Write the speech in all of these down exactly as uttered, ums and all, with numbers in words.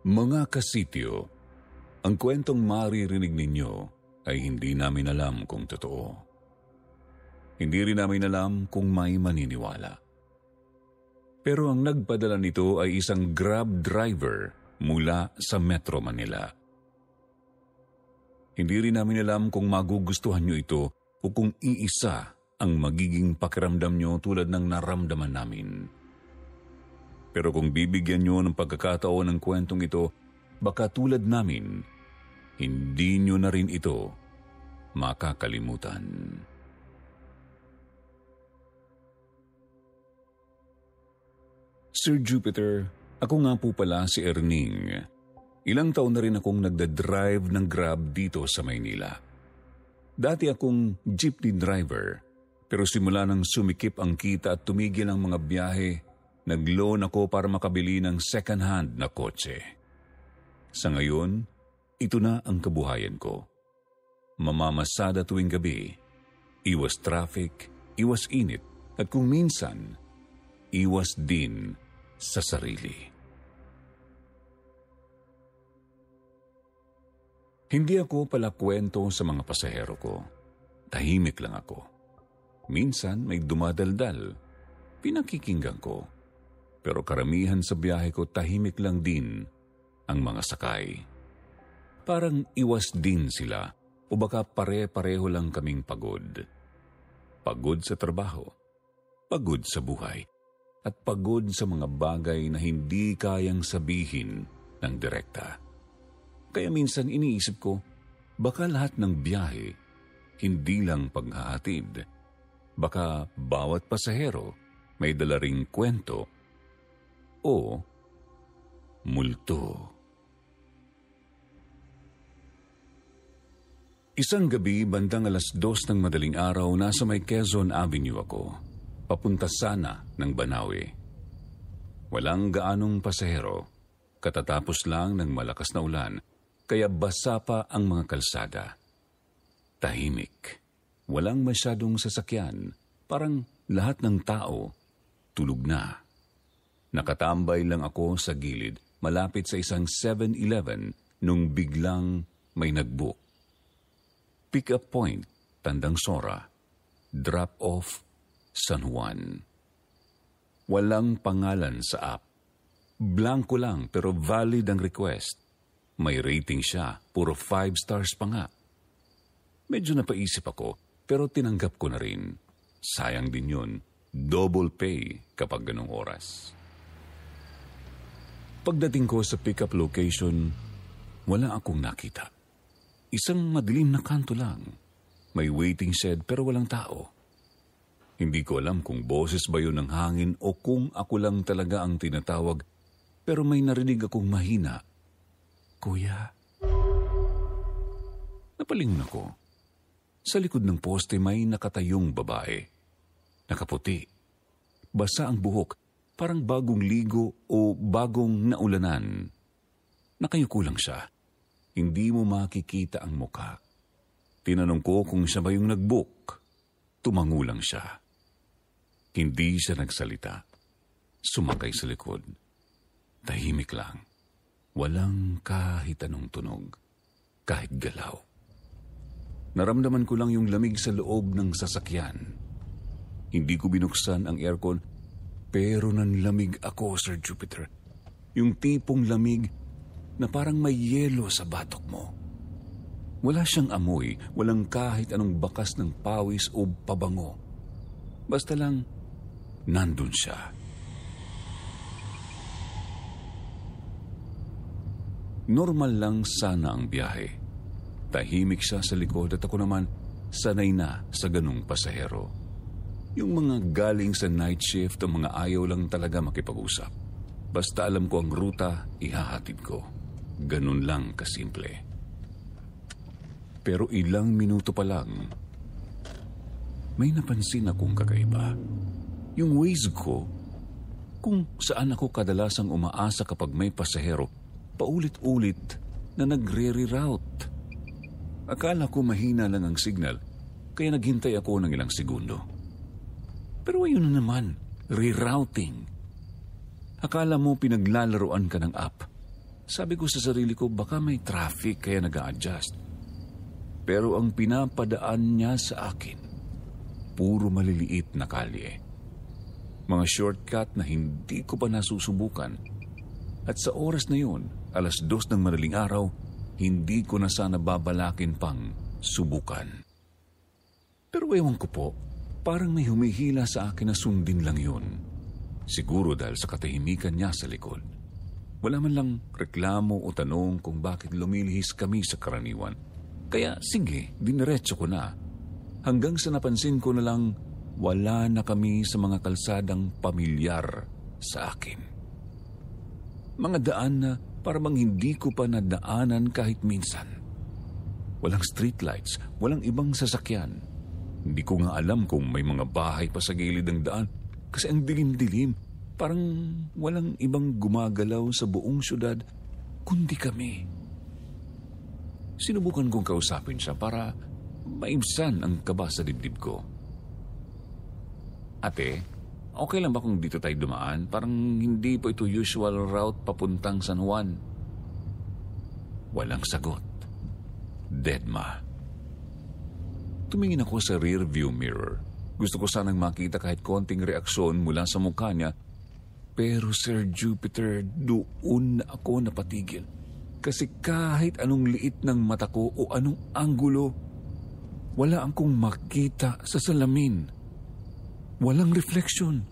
Mga kasityo, ang kwentong maririnig ninyo ay hindi namin alam kung totoo. Hindi rin namin alam kung may maniniwala. Pero ang nagpadala nito ay isang Grab driver mula sa Metro Manila. Hindi rin namin alam kung magugustuhan nyo ito o kung iisa ang magiging pakiramdam nyo tulad ng naramdaman namin. Pero kung bibigyan nyo ng pagkakataon ng kwentong ito, baka tulad namin, hindi nyo na rin ito makakalimutan. Sir Jupiter, ako nga po pala si Erning. Ilang taon na rin akong nagdadrive ng Grab dito sa Maynila. Dati akong jeepney driver, pero simula nang sumikip ang kita at tumigil ang mga biyahe, nag-loan ako para makabili ng second-hand na kotse. Sa ngayon, ito na ang kabuhayan ko. Mamamasada tuwing gabi, iwas traffic, iwas init, at kung minsan, iwas din sa sarili. Hindi ako pala kwento sa mga pasahero ko. Tahimik lang ako. Minsan may dumadaldal, pinakikinggan ko. Pero karamihan sa biyahe ko tahimik lang din ang mga sakay. Parang iwas din sila o baka pare-pareho lang kaming pagod. Pagod sa trabaho, pagod sa buhay, at pagod sa mga bagay na hindi kayang sabihin ng direkta. Kaya minsan iniisip ko, baka lahat ng biyahe, hindi lang paghahatid. Baka bawat pasahero may dala ring kwento o multo. Isang gabi, bandang alas dos ng madaling araw, nasa may Quezon Avenue ako. Papunta sana ng Banawe. Walang gaanong pasahero, katatapos lang ng malakas na ulan, kaya basa pa ang mga kalsada. Tahimik, walang masyadong sasakyan, parang lahat ng tao tulog na. Nakatambay lang ako sa gilid, malapit sa isang seven eleven nung biglang may nag-book. Pick-up point, Tandang Sora. Drop-off, San Juan. Walang pangalan sa app. Blanco lang pero valid ang request. May rating siya, puro five stars pa nga. Medyo napaisip ako pero tinanggap ko na rin. Sayang din yun, double pay kapag ganong oras. Pagdating ko sa pick-up location, wala akong nakita. Isang madilim na kanto lang. May waiting shed pero walang tao. Hindi ko alam kung boses ba yun ng hangin o kung ako lang talaga ang tinatawag, pero may narinig akong mahina. Kuya? Napalingon ako. Sa likod ng poste may nakatayong babae. Nakaputi. Basa ang buhok, parang bagong ligo o bagong naulanan. Nakayuko lang siya. Hindi mo makikita ang mukha. Tinanong ko kung siya ba yung nag-book. Tumango lang siya. Hindi siya nagsalita. Sumakay sa likod. Tahimik lang. Walang kahit anong tunog. Kahit galaw. Naramdaman ko lang yung lamig sa loob ng sasakyan. Hindi ko binuksan ang aircon, pero nanlamig ako, Sir Jupiter. Yung tipong lamig na parang may yelo sa batok mo. Wala siyang amoy, walang kahit anong bakas ng pawis o pabango. Basta lang, nandun siya. Normal lang sana ang biyahe. Tahimik siya sa likod at ako naman sanay na sa ganung pasahero. Yung mga galing sa night shift o mga ayaw lang talaga makipag-usap. Basta alam ko ang ruta, ihahatid ko. Ganun lang kasimple. Pero ilang minuto pa lang, may napansin akong kakaiba. Yung Waze ko, kung saan ako kadalasang umaasa kapag may pasahero, paulit-ulit na nagre-reroute. Akala ko mahina lang ang signal, kaya naghintay ako ng ilang segundo. Pero ayun na naman, rerouting. Akala mo pinaglalaroan ka ng app. Sabi ko sa sarili ko, baka may traffic kaya nag-a-adjust. Pero ang pinapadaan niya sa akin, puro maliliit na kalye. Mga shortcut na hindi ko pa nasusubukan. At sa oras na yun, alas dos ng madaling araw, hindi ko na sana babalakin pang subukan. Pero ewan ko po, parang may humihila sa akin na sundin lang yun. Siguro dahil sa katahimikan niya sa likod. Wala man lang reklamo o tanong kung bakit lumilihis kami sa karaniwan. Kaya sige, diniretso ko na. Hanggang sa napansin ko na lang, wala na kami sa mga kalsadang pamilyar sa akin. Mga daan na parang hindi ko pa nadaanan kahit minsan. Walang streetlights, walang ibang sasakyan. Hindi ko nga alam kung may mga bahay pa sa gilid ng daan kasi ang dilim-dilim. Parang walang ibang gumagalaw sa buong syudad kundi kami. Sinubukan kong kausapin siya para maibsan ang kaba sa dibdib ko. Ate, okay lang ba kung dito tayo dumaan? Parang hindi po ito usual route papuntang San Juan. Walang sagot. Deadma. Tumingin ako sa rear view mirror. Gusto ko sanang makita kahit konting reaksyon mula sa mukha niya. Pero Sir Jupiter, doon na ako napatigil. Kasi kahit anong liit ng mata ko o anong anggulo, wala akong makita sa salamin. Walang refleksyon.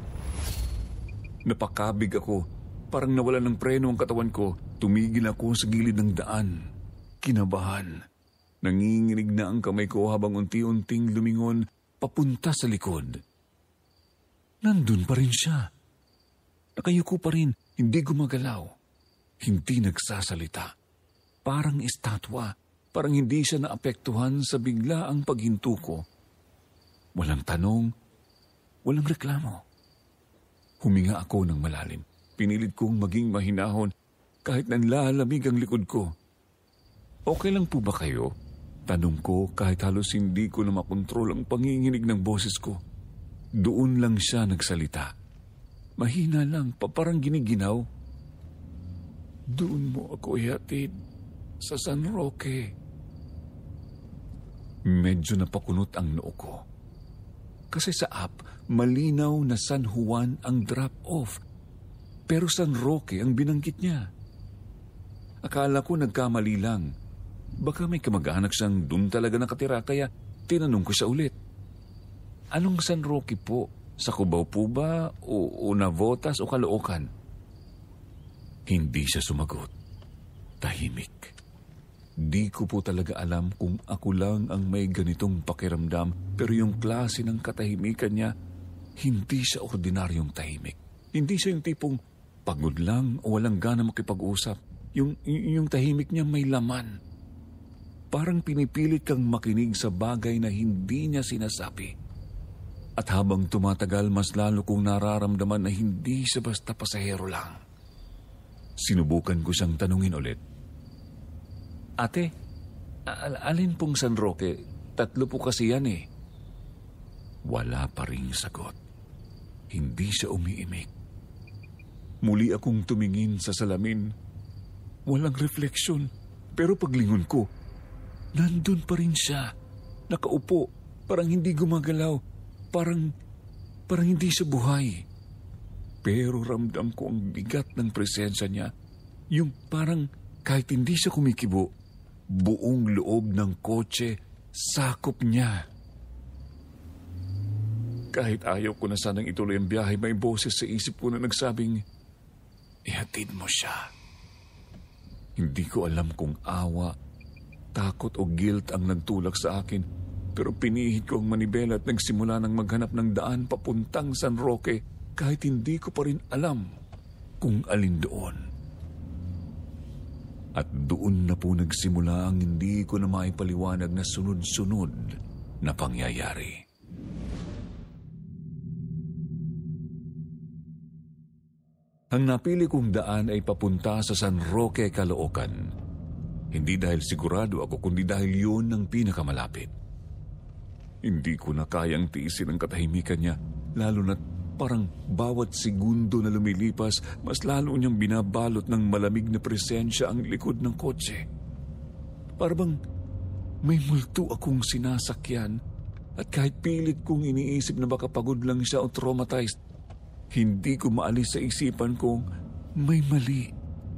Napakabig ako. Parang nawala ng preno ang katawan ko. Tumigil ako sa gilid ng daan. Kinabahan. Nanginginig na ang kamay ko habang unti-unting lumingon papunta sa likod. Nandun pa rin siya. Nakayuko pa rin, hindi gumagalaw. Hindi nagsasalita. Parang estatwa. Parang hindi siya naapektuhan sa biglaang paghinto ko. Walang tanong, walang reklamo. Huminga ako ng malalim. Pinilit kong maging mahinahon kahit nanlalamig ang likod ko. Okay lang po ba kayo? Tanong ko kahit halos hindi ko na makontrol ang panginginig ng boses ko. Doon lang siya nagsalita. Mahina lang, parang giniginaw. Doon mo ako ihatid sa San Roque. Medyo napakunot ang noo ko. Kasi sa app, malinaw na San Juan ang drop-off. Pero San Roque ang binanggit niya. Akala ko nagkamali lang. Baka may kamag-anak siyang doon talaga nakatira kaya tinanong ko siya ulit. Anong San Roque po? Sa Cubao po ba o, o Navotas o Caloocan? Hindi siya sumagot. Tahimik. Di ko po talaga alam kung ako lang ang may ganitong pakiramdam pero yung klase ng katahimikan niya, hindi siya ordinaryong tahimik. Hindi siya yung tipong pagod lang o walang gana makipag-usap. Yung, yung tahimik niya may laman. Parang pinipilit kang makinig sa bagay na hindi niya sinasabi. At habang tumatagal, mas lalo kong nararamdaman na hindi siya basta pasahero lang. Sinubukan ko siyang tanungin ulit. Ate, al- alin pong San Roque? Tatlo po kasi yan eh. Wala pa ring sagot. Hindi siya umiimik. Muli akong tumingin sa salamin. Walang refleksyon. Pero paglingon ko, nandun pa rin siya. Nakaupo, parang hindi gumagalaw. Parang, parang hindi siya buhay. Pero ramdam ko ang bigat ng presensya niya. Yung parang kahit hindi siya kumikibo, buong loob ng kotse, sakop niya. Kahit ayaw ko na sanang ituloy ang biyahe, may boses sa isip ko na nagsabing, ihatid mo siya. Hindi ko alam kung awa, takot o guilt ang nagtulak sa akin. Pero pinihit ko ang manibela at nagsimula ng maghanap ng daan papuntang San Roque kahit hindi ko pa rin alam kung alin doon. At doon na po nagsimula ang hindi ko na maipaliwanag na sunod-sunod na pangyayari. Ang napili kong daan ay papunta sa San Roque, Caloocan. Hindi dahil sigurado ako kundi dahil yun ang pinakamalapit. Hindi ko na kayang tiisin ang katahimikan niya, lalo na't Parang bawat segundo na lumilipas, mas lalo niyang binabalot ng malamig na presensya ang likod ng kotse. Parang may multo akong sinasakyan at kahit pilit kong iniisip na baka pagod lang siya o traumatized, hindi ko maalis sa isipan kong may mali.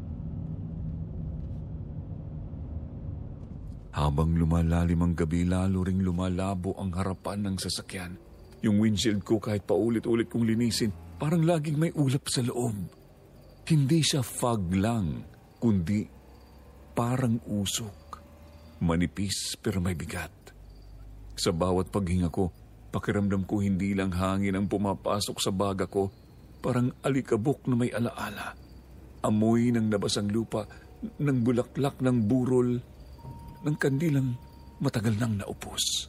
Habang lumalalim ang gabi, lalo ring lumalabo ang harapan ng sasakyan. Yung windshield ko kahit paulit-ulit kong linisin, parang laging may ulap sa loob. Hindi siya fog lang, kundi parang usok. Manipis pero may bigat. Sa bawat paghinga ko, pakiramdam ko hindi lang hangin ang pumapasok sa baga ko, parang alikabok na may alaala. Amoy ng nabasang lupa, ng bulaklak ng burol, ng kandilang matagal nang naupos.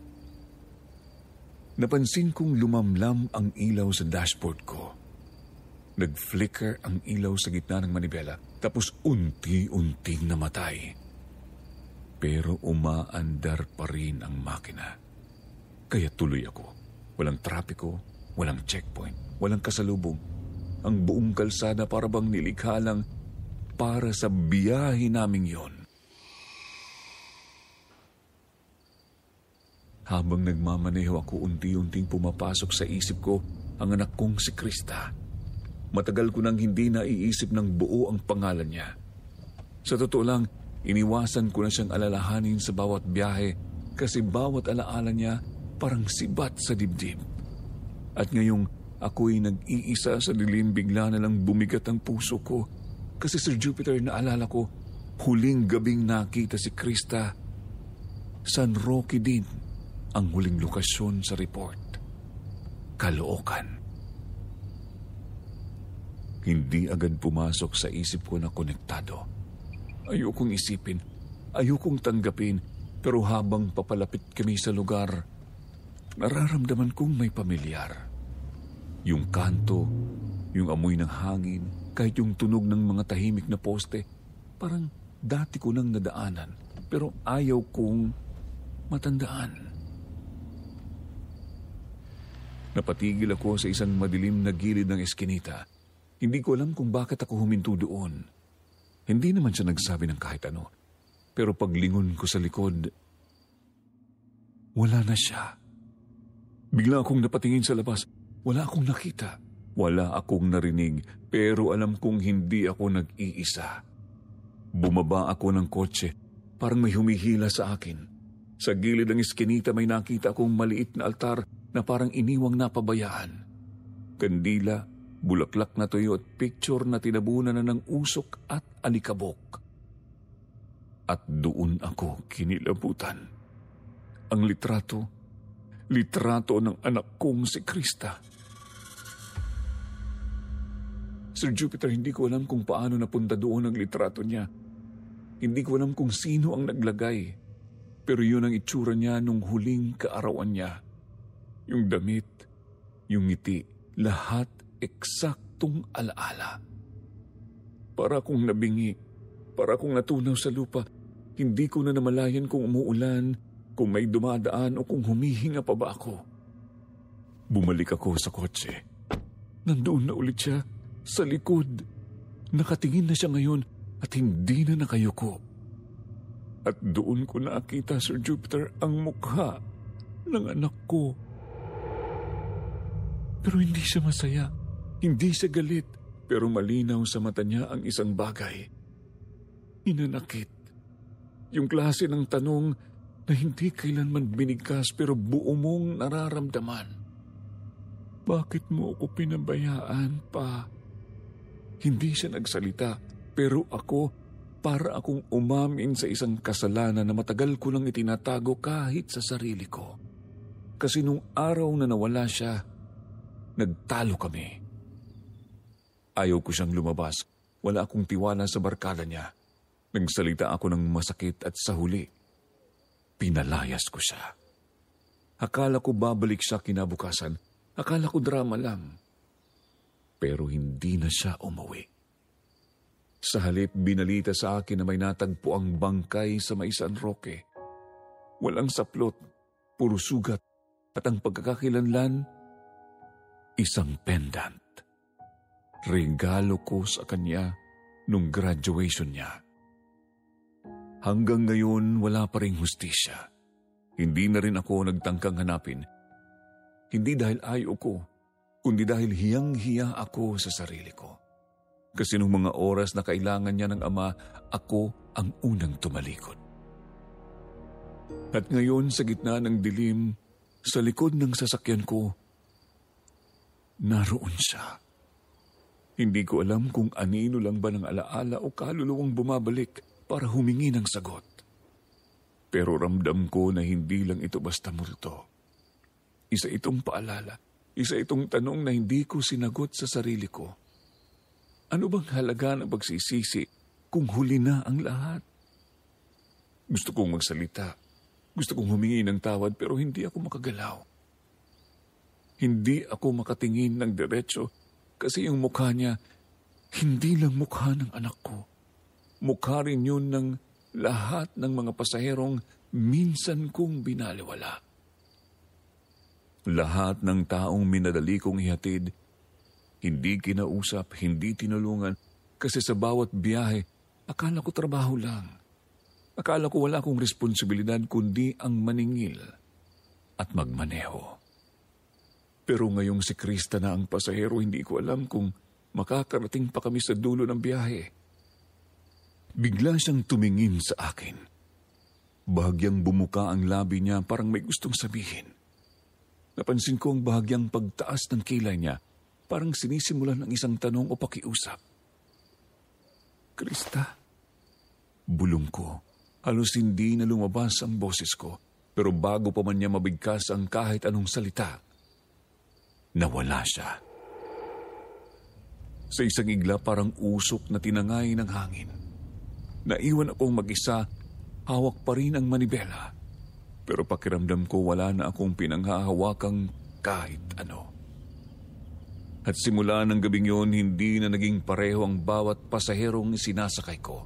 Napansin kong lumamlam ang ilaw sa dashboard ko. Nag-flicker ang ilaw sa gitna ng manibela, tapos unti-unting namatay. Pero umaandar pa rin ang makina. Kaya tuloy ako. Walang trapiko, walang checkpoint, walang kasalubong. Ang buong kalsada para bang nilikha lang para sa biyahe naming yon. Habang nagmamaneho ako, unti-unting pumapasok sa isip ko ang anak kong si Krista. Matagal ko nang hindi naiisip ng buo ang pangalan niya. Sa totoo lang, iniwasan ko na siyang alalahanin sa bawat biyahe kasi bawat alaala niya parang sibat sa dibdib. At ngayong ako'y nag-iisa sa dilim, bigla na lang bumigat ang puso ko kasi Sir Jupiter, naalala ko, huling gabing nakita si Krista, San Roque din ang huling lokasyon sa report. Caloocan. Hindi agad pumasok sa isip ko na konektado. Ayokong isipin, ayokong tanggapin, pero habang papalapit kami sa lugar, nararamdaman kong may pamilyar. Yung kanto, yung amoy ng hangin, kahit yung tunog ng mga tahimik na poste, parang dati ko nang nadaanan, pero ayaw kong matandaan. Napatigil ako sa isang madilim na gilid ng eskinita. Hindi ko alam kung bakit ako huminto doon. Hindi naman siya nagsabi ng kahit ano. Pero paglingon ko sa likod, wala na siya. Bigla akong napatingin sa labas. Wala akong nakita. Wala akong narinig. Pero alam kong hindi ako nag-iisa. Bumaba ako ng kotse. Parang may humihila sa akin. Sa gilid ng eskinita may nakita akong maliit na altar na parang iniwang napabayaan. Kandila, bulaklak na tuyo at picture na tinabunan na ng usok at alikabok. At doon ako kinilabutan. Ang litrato, litrato ng anak kong si Krista. Sir Jupiter, hindi ko alam kung paano napunta doon ang litrato niya. Hindi ko alam kung sino ang naglagay. Pero yun ang itsura niya nung huling kaarawan niya. Yung damit, yung ngiti, lahat eksaktong alaala. Para akong nabingi, para akong natunaw sa lupa, hindi ko na namalayan kung umuulan, kung may dumadaan o kung humihinga pa ba ako. Bumalik ako sa kotse. Nandoon na ulit siya, sa likod. Nakatingin na siya ngayon at hindi na nakayuko. At doon ko nakita, Sir Jupiter, ang mukha ng anak ko. Pero hindi siya masaya, hindi siya galit, pero malinaw sa mata niya ang isang bagay. Inanakit. Yung klase ng tanong na hindi kailanman binigkas pero buo mong nararamdaman. Bakit mo ako pinabayaan pa? Hindi siya nagsalita, pero ako, para akong umamin sa isang kasalanan na matagal ko lang itinatago kahit sa sarili ko. Kasi nung araw na nawala siya, nagtalo kami. Ayaw ko siyang lumabas. Wala akong tiwala sa barkada niya. Nagsalita ako ng masakit at sa huli, pinalayas ko siya. Akala ko babalik siya kinabukasan. Akala ko drama lang. Pero hindi na siya umuwi. Sa halip, binalita sa akin na may natagpo ang bangkay sa may San Roque. Walang saplot, puro sugat, at ang pagkakakilanlan, isang pendant. Regalo ko sa kanya nung graduation niya. Hanggang ngayon, wala pa ring hustisya. Hindi na rin ako nagtangkang hanapin. Hindi dahil ayaw ko, kundi dahil hiyang-hiya ako sa sarili ko. Kasi nung mga oras na kailangan niya ng ama, ako ang unang tumalikod. At ngayon, sa gitna ng dilim, sa likod ng sasakyan ko, naroon siya. Hindi ko alam kung anino lang ba ng alaala o kaluluwang bumabalik para humingi ng sagot. Pero ramdam ko na hindi lang ito basta multo. Isa itong paalala, isa itong tanong na hindi ko sinagot sa sarili ko. Ano bang halaga ng pagsisisi kung huli na ang lahat? Gusto kong magsalita. Gusto kong humingi ng tawad pero hindi ako makagalaw. Hindi ako makatingin ng diretso kasi yung mukha niya, hindi lang mukha ng anak ko. Mukha rin yun ng lahat ng mga pasaherong minsan kong binaliwala. Lahat ng taong minadali kong ihatid, hindi kinausap, hindi tinulungan, kasi sa bawat biyahe, akala ko trabaho lang. Akala ko wala akong responsibilidad kundi ang maningil at magmaneho. Pero ngayong si Krista na ang pasahero, hindi ko alam kung makakarating pa kami sa dulo ng biyahe. Bigla siyang tumingin sa akin. Bahagyang bumuka ang labi niya, parang may gustong sabihin. Napansin ko ang bahagyang pagtaas ng kilay niya, parang sinisimulan ng isang tanong o pakiusap. Krista, bulong ko. Halos hindi na lumabas ang boses ko, pero bago pa man niya mabigkas ang kahit anong salita, nawala siya. Sa isang igla parang usok na tinangay ng hangin. Naiwan akong mag-isa, hawak pa rin ang manibela. Pero pakiramdam ko wala na akong pinanghahawakang kahit ano. At simula ng gabing yun, hindi na naging pareho ang bawat pasaherong sinasakay ko.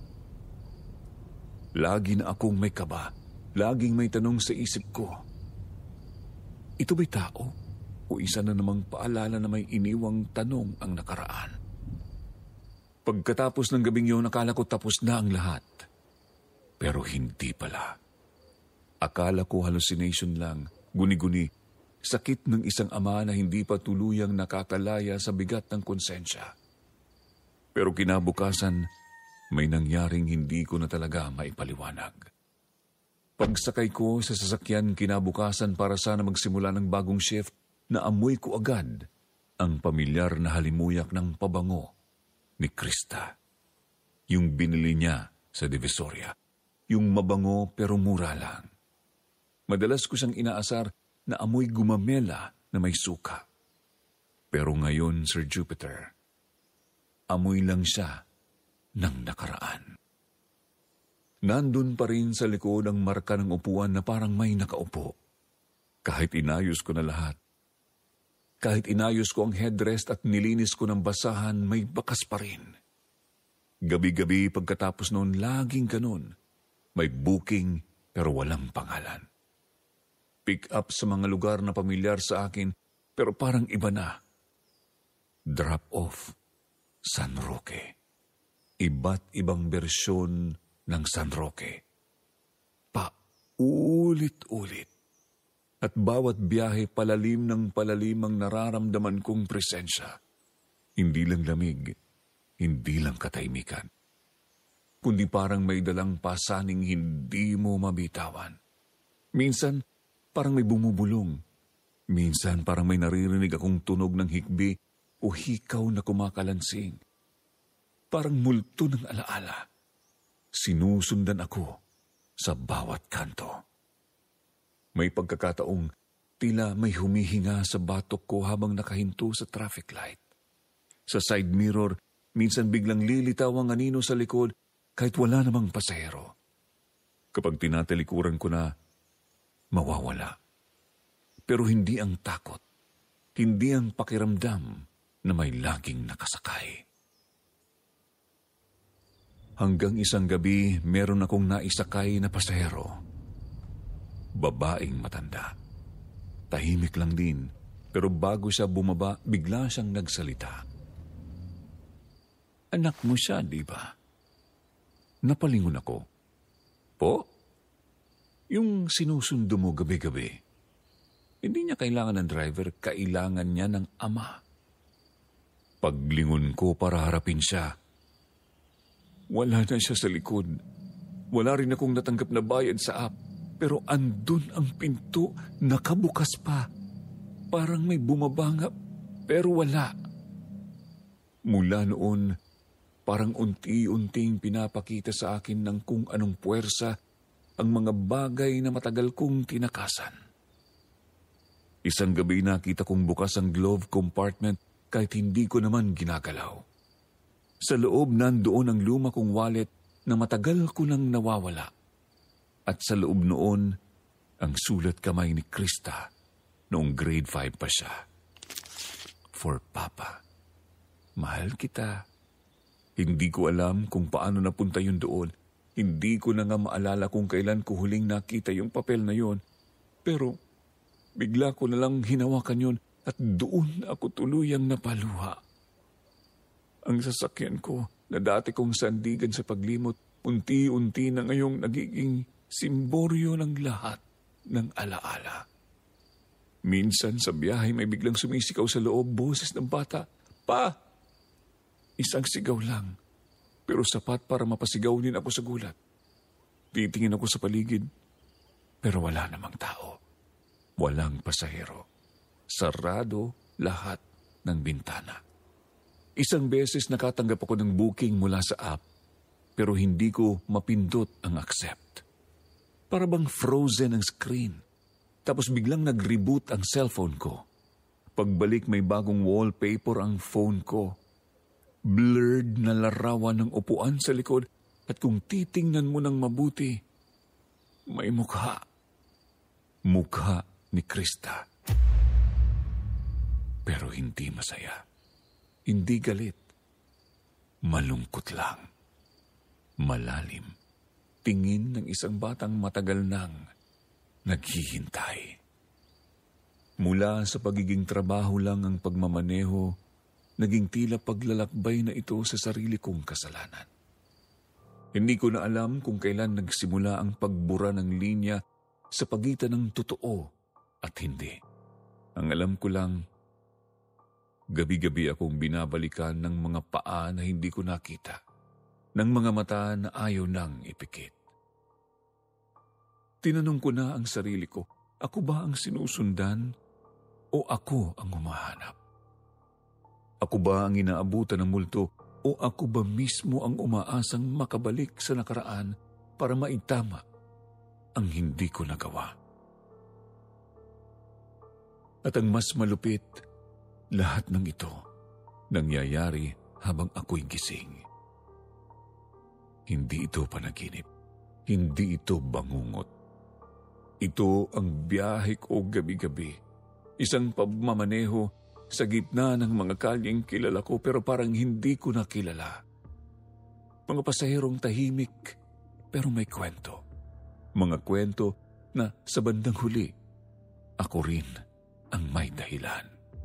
Lagi na akong may kaba, laging may tanong sa isip ko. Ito ba'y tao? O isa na namang paalala na may iniwang tanong ang nakaraan? Pagkatapos ng gabing yun, akala ko tapos na ang lahat. Pero hindi pala. Akala ko hallucination lang, guni-guni, sakit ng isang ama na hindi pa tuluyang nakakalaya sa bigat ng konsensya. Pero kinabukasan, may nangyaring hindi ko na talaga maipaliwanag. Pagsakay ko sa sasakyan kinabukasan para sana magsimula ng bagong shift, naamoy ko agad ang pamilyar na halimuyak ng pabango ni Krista. Yung binili niya sa Divisoria. Yung mabango pero mura lang. Madalas ko siyang inaasar na amoy gumamela na may suka. Pero ngayon, Sir Jupiter, amoy lang siya ng nakaraan. Nandun pa rin sa likod ang marka ng upuan na parang may nakaupo. Kahit inayos ko na lahat. Kahit inayos ko ang headrest at nilinis ko ng basahan, may bakas pa rin. Gabi-gabi pagkatapos noon, laging ganun. May booking pero walang pangalan. Pick up sa mga lugar na pamilyar sa akin pero parang iba na. Drop off, San Roque. Iba't ibang bersyon ng San Roque. Pa-ulit-ulit. At bawat biyahe palalim ng palalim ang nararamdaman kong presensya. Hindi lang lamig, hindi lang katahimikan. Kundi parang may dalang pasaning hindi mo mabitawan. Minsan, parang may bumubulong. Minsan, parang may naririnig akong tunog ng hikbi o hikaw na kumakalansing. Parang multo ng alaala. Sinusundan ako sa bawat kanto. May pagkakataong tila may humihinga sa batok ko habang nakahinto sa traffic light. Sa side mirror, minsan biglang lilitaw ang anino sa likod kahit wala namang pasahero. Kapag tinatalikuran ko na, mawawala. Pero hindi ang takot, hindi ang pakiramdam na may laging nakasakay. Hanggang isang gabi, meron akong naisakay na pasahero. Babaeng matanda. Tahimik lang din, Pero bago siya bumaba, bigla siyang nagsalita. Anak mo siya, di ba? Napalingon ako. Po? Yung sinusundo mo gabi-gabi. Hindi niya kailangan ng driver, kailangan niya ng ama. Paglingon ko para harapin siya. Wala na siya sa likod. Wala rin akong natanggap na bayad sa app. Pero andun ang pinto, nakabukas pa. Parang may bumabanga, pero wala. Mula noon, parang unti-unting pinapakita sa akin ng kung anong puwersa ang mga bagay na matagal kong tinakasan. Isang gabi nakita kong bukas ang glove compartment kahit hindi ko naman ginagalaw. Sa loob nandoon ang luma kong wallet na matagal ko nang nawawala. At sa loob noon, ang sulat kamay ni Krista noong grade five pa siya. For Papa, mahal kita. Hindi ko alam kung paano napunta yun doon. Hindi ko na nga maalala kung kailan ko huling nakita yung papel na yun. Pero bigla ko na lang hinawakan yun at doon ako tuluyang napaluha. Ang sasakyan ko na dati kong sandigan sa paglimot, unti-unti na ngayong nagiging simboryo ng lahat ng alaala. Minsan sa biyahe may biglang sumisigaw sa loob, boses ng bata, Pa! Isang sigaw lang, pero sapat para mapasigaw din ako sa gulat. Titingin ako sa paligid, pero wala namang tao. Walang pasahero. Sarado lahat ng bintana. Isang beses nakatanggap ako ng booking mula sa app, pero hindi ko mapindot ang accept. Para bang frozen ang screen. Tapos biglang nag-reboot ang cellphone ko. Pagbalik may bagong wallpaper ang phone ko. Blurred na larawan ng upuan sa likod at kung titingnan mo ng mabuti, may mukha. Mukha ni Krista. Pero hindi masaya. Hindi galit. Malungkot lang. Malalim. Tingin ng isang batang matagal nang naghihintay. Mula sa pagiging trabaho lang ang pagmamaneho, naging tila paglalakbay na ito sa sarili kong kasalanan. Hindi ko na alam kung kailan nagsimula ang pagbura ng linya sa pagitan ng totoo at hindi. Ang alam ko lang, gabi-gabi akong binabalikan ng mga paa na hindi ko nakita, ng mga mata na ayaw nang ipikit. Tinanong ko na ang sarili ko, ako ba ang sinusundan o ako ang humahanap? Ako ba ang inaabutan ng multo o ako ba mismo ang umaasang makabalik sa nakaraan para maitama ang hindi ko nagawa? At ang mas malupit, lahat ng ito nangyayari habang ako'y gising. Hindi ito panaginip. Hindi ito bangungot. Ito ang biyahe ko gabi-gabi. Isang pagmamaneho sa gitna ng mga kalyeng kilala ko pero parang hindi ko nakilala. Mga pasaherong tahimik pero may kwento. Mga kwento na sa bandang huli, ako rin ang may dahilan.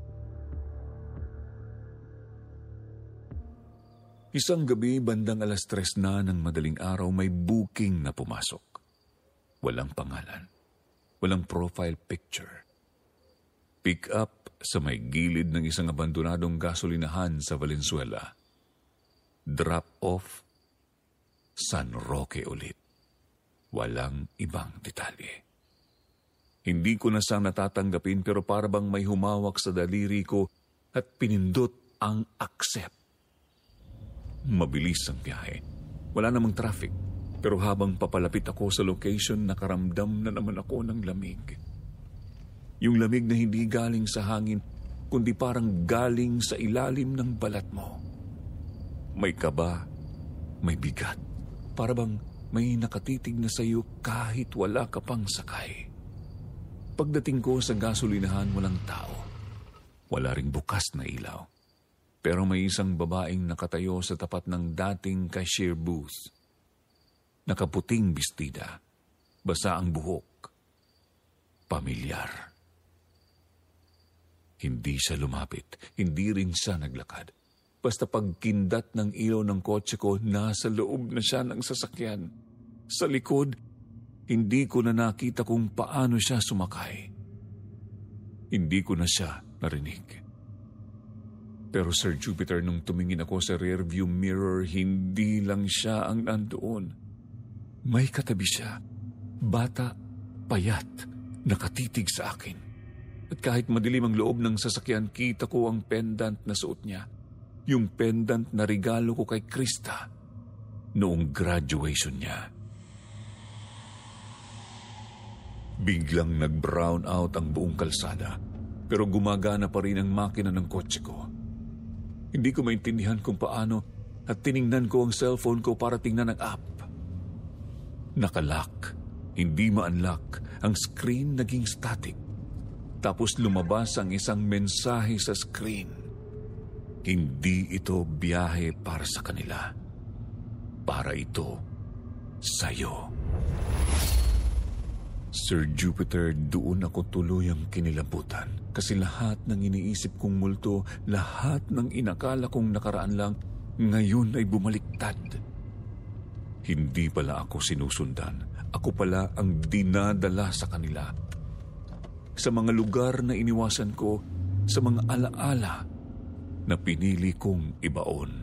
Isang gabi, bandang alas tres na ng madaling araw, may booking na pumasok. Walang pangalan. Walang profile picture. Pick up sa may gilid ng isang abandonadong gasolinahan sa Valenzuela. Drop off, San Roque ulit. Walang ibang detalye. Hindi ko na sang natatanggapin pero parabang may humawak sa daliri ko at pinindot ang accept. Mabilis ang biyahe. Wala namang traffic. Pero habang papalapit ako sa location, nakaramdam na naman ako ng lamig. Yung lamig na hindi galing sa hangin, kundi parang galing sa ilalim ng balat mo. May kaba, may bigat. Para bang may nakatitig na sa iyo kahit wala ka pang sakay. Pagdating ko sa gasolinahan, walang tao. Wala ring bukas na ilaw. Pero may isang babaeng nakatayo sa tapat ng dating cashier booth. Nakaputing bestida, basa ang buhok. Pamilyar. Hindi siya lumapit, hindi rin siya naglakad. Basta pagkindat ng ilaw ng kotse ko, nasa loob na siya ng sasakyan. Sa likod, hindi ko na nakita kung paano siya sumakay. Hindi ko na siya narinig. Pero Sir Jupiter, nung tumingin ako sa rearview mirror, hindi lang siya ang nandoon. May katabi siya, bata, payat, nakatitig sa akin. At kahit madilim ang loob ng sasakyan, kita ko ang pendant na suot niya. Yung pendant na regalo ko kay Krista noong graduation niya. Biglang nag-brown out ang buong kalsada, pero gumagana pa rin ang makina ng kotse ko. Hindi ko maintindihan kung paano at tiningnan ko ang cellphone ko para tingnan ang app. Nakalock, hindi ma-unlock, ang screen naging static. Tapos lumabas ang isang mensahe sa screen. Hindi ito biyahe para sa kanila. Para ito sa'yo. Sir Jupiter, doon ako tuluyang kinilabutan. Kasi lahat ng iniisip kong multo, lahat ng inakala kong nakaraan lang, ngayon ay bumaliktad. Hindi pala ako sinusundan. Ako pala ang dinadala sa kanila. Sa mga lugar na iniwasan ko, sa mga alaala na pinili kong ibaon.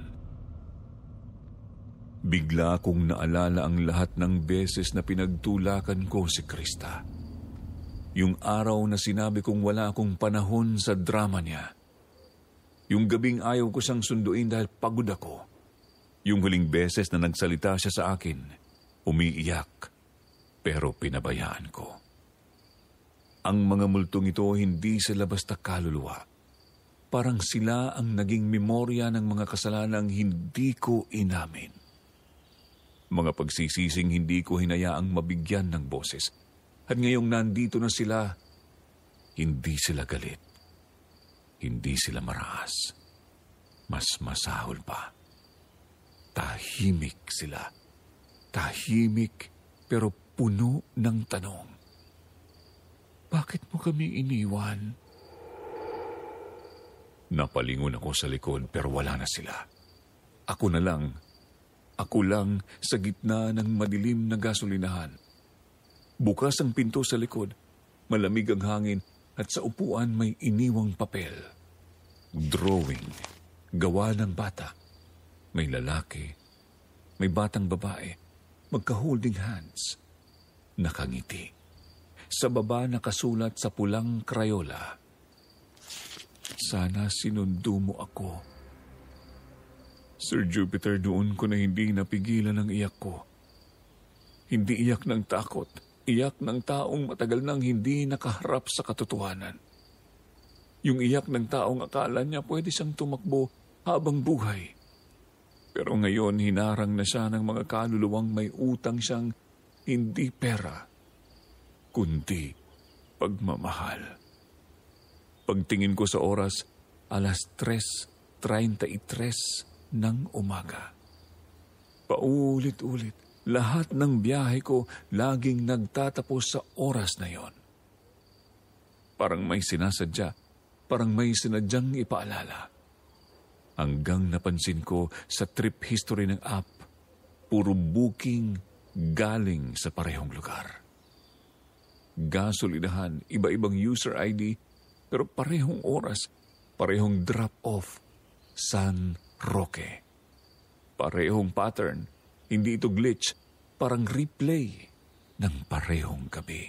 Bigla kong naalala ang lahat ng beses na pinagtulakan ko si Krista. Yung araw na sinabi kong wala akong panahon sa drama niya. Yung gabing ayaw ko siyang sunduin dahil pagod ako. Yung huling beses na nagsalita siya sa akin, umiiyak, pero pinabayaan ko. Ang mga multong ito hindi sila basta kaluluwa. Parang sila ang naging memorya ng mga kasalanang hindi ko inamin. Mga pagsisising hindi ko hinayaang mabigyan ng boses. At ngayong nandito na sila, hindi sila galit. Hindi sila maraas. Mas masahol pa. Tahimik sila. Tahimik pero puno ng tanong. Bakit mo kami iniwan? Napalingon ako sa likod pero wala na sila. Ako na lang. Ako lang sa gitna ng madilim na gasolinahan. Bukas ang pinto sa likod. Malamig ang hangin at sa upuan may iniwang papel. Drawing. Gawa ng bata. May lalaki. May batang babae. Magka-holding hands. Nakangiti. Sa baba nakasulat sa pulang krayola, sana sinundo mo ako. Sir Jupiter, doon ko na hindi napigilan ang iyak ko. Hindi iyak ng takot, iyak ng taong matagal nang hindi nakaharap sa katotohanan. Yung iyak ng taong akala niya pwede siyang tumakbo habang buhay. Pero ngayon hinarang na siya ng mga kaluluwang may utang siyang hindi pera, kundi pagmamahal. Pagtingin ko sa oras, alas tres treinta-tres ng umaga. Paulit-ulit, lahat ng biyahe ko laging nagtatapos sa oras na yon. Parang may sinasadya, parang may sinadyang ipaalala. Hanggang napansin ko sa trip history ng app, puro booking galing sa parehong lugar. Gasolinahan, iba-ibang user I D, pero parehong oras, parehong drop-off, San Roque. Parehong pattern, hindi ito glitch, parang replay ng parehong gabi.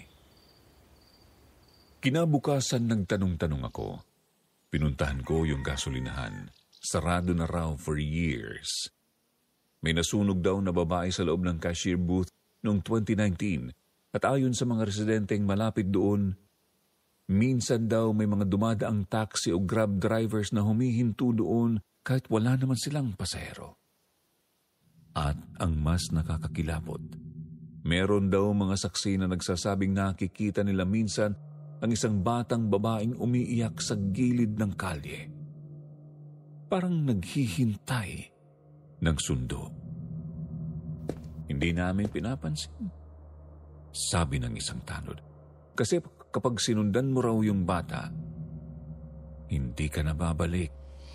Kinabukasan nagtanong-tanong ako. Pinuntahan ko yung gasolinahan. Sarado na raw for years. May nasunog daw na babae sa loob ng cashier booth noong twenty nineteen. At ayon sa mga residenteng malapit doon, minsan daw may mga dumadaang taxi o grab drivers na humihinto doon kahit wala naman silang pasahero. At ang mas nakakakilabot, meron daw mga saksi na nagsasabing nakikita nila minsan ang isang batang babaeng umiiyak sa gilid ng kalye. Parang naghihintay ng sundo. Hindi namin pinapansin, sabi ng isang tanod. Kasi kapag sinundan mo raw yung bata, hindi ka na babalik.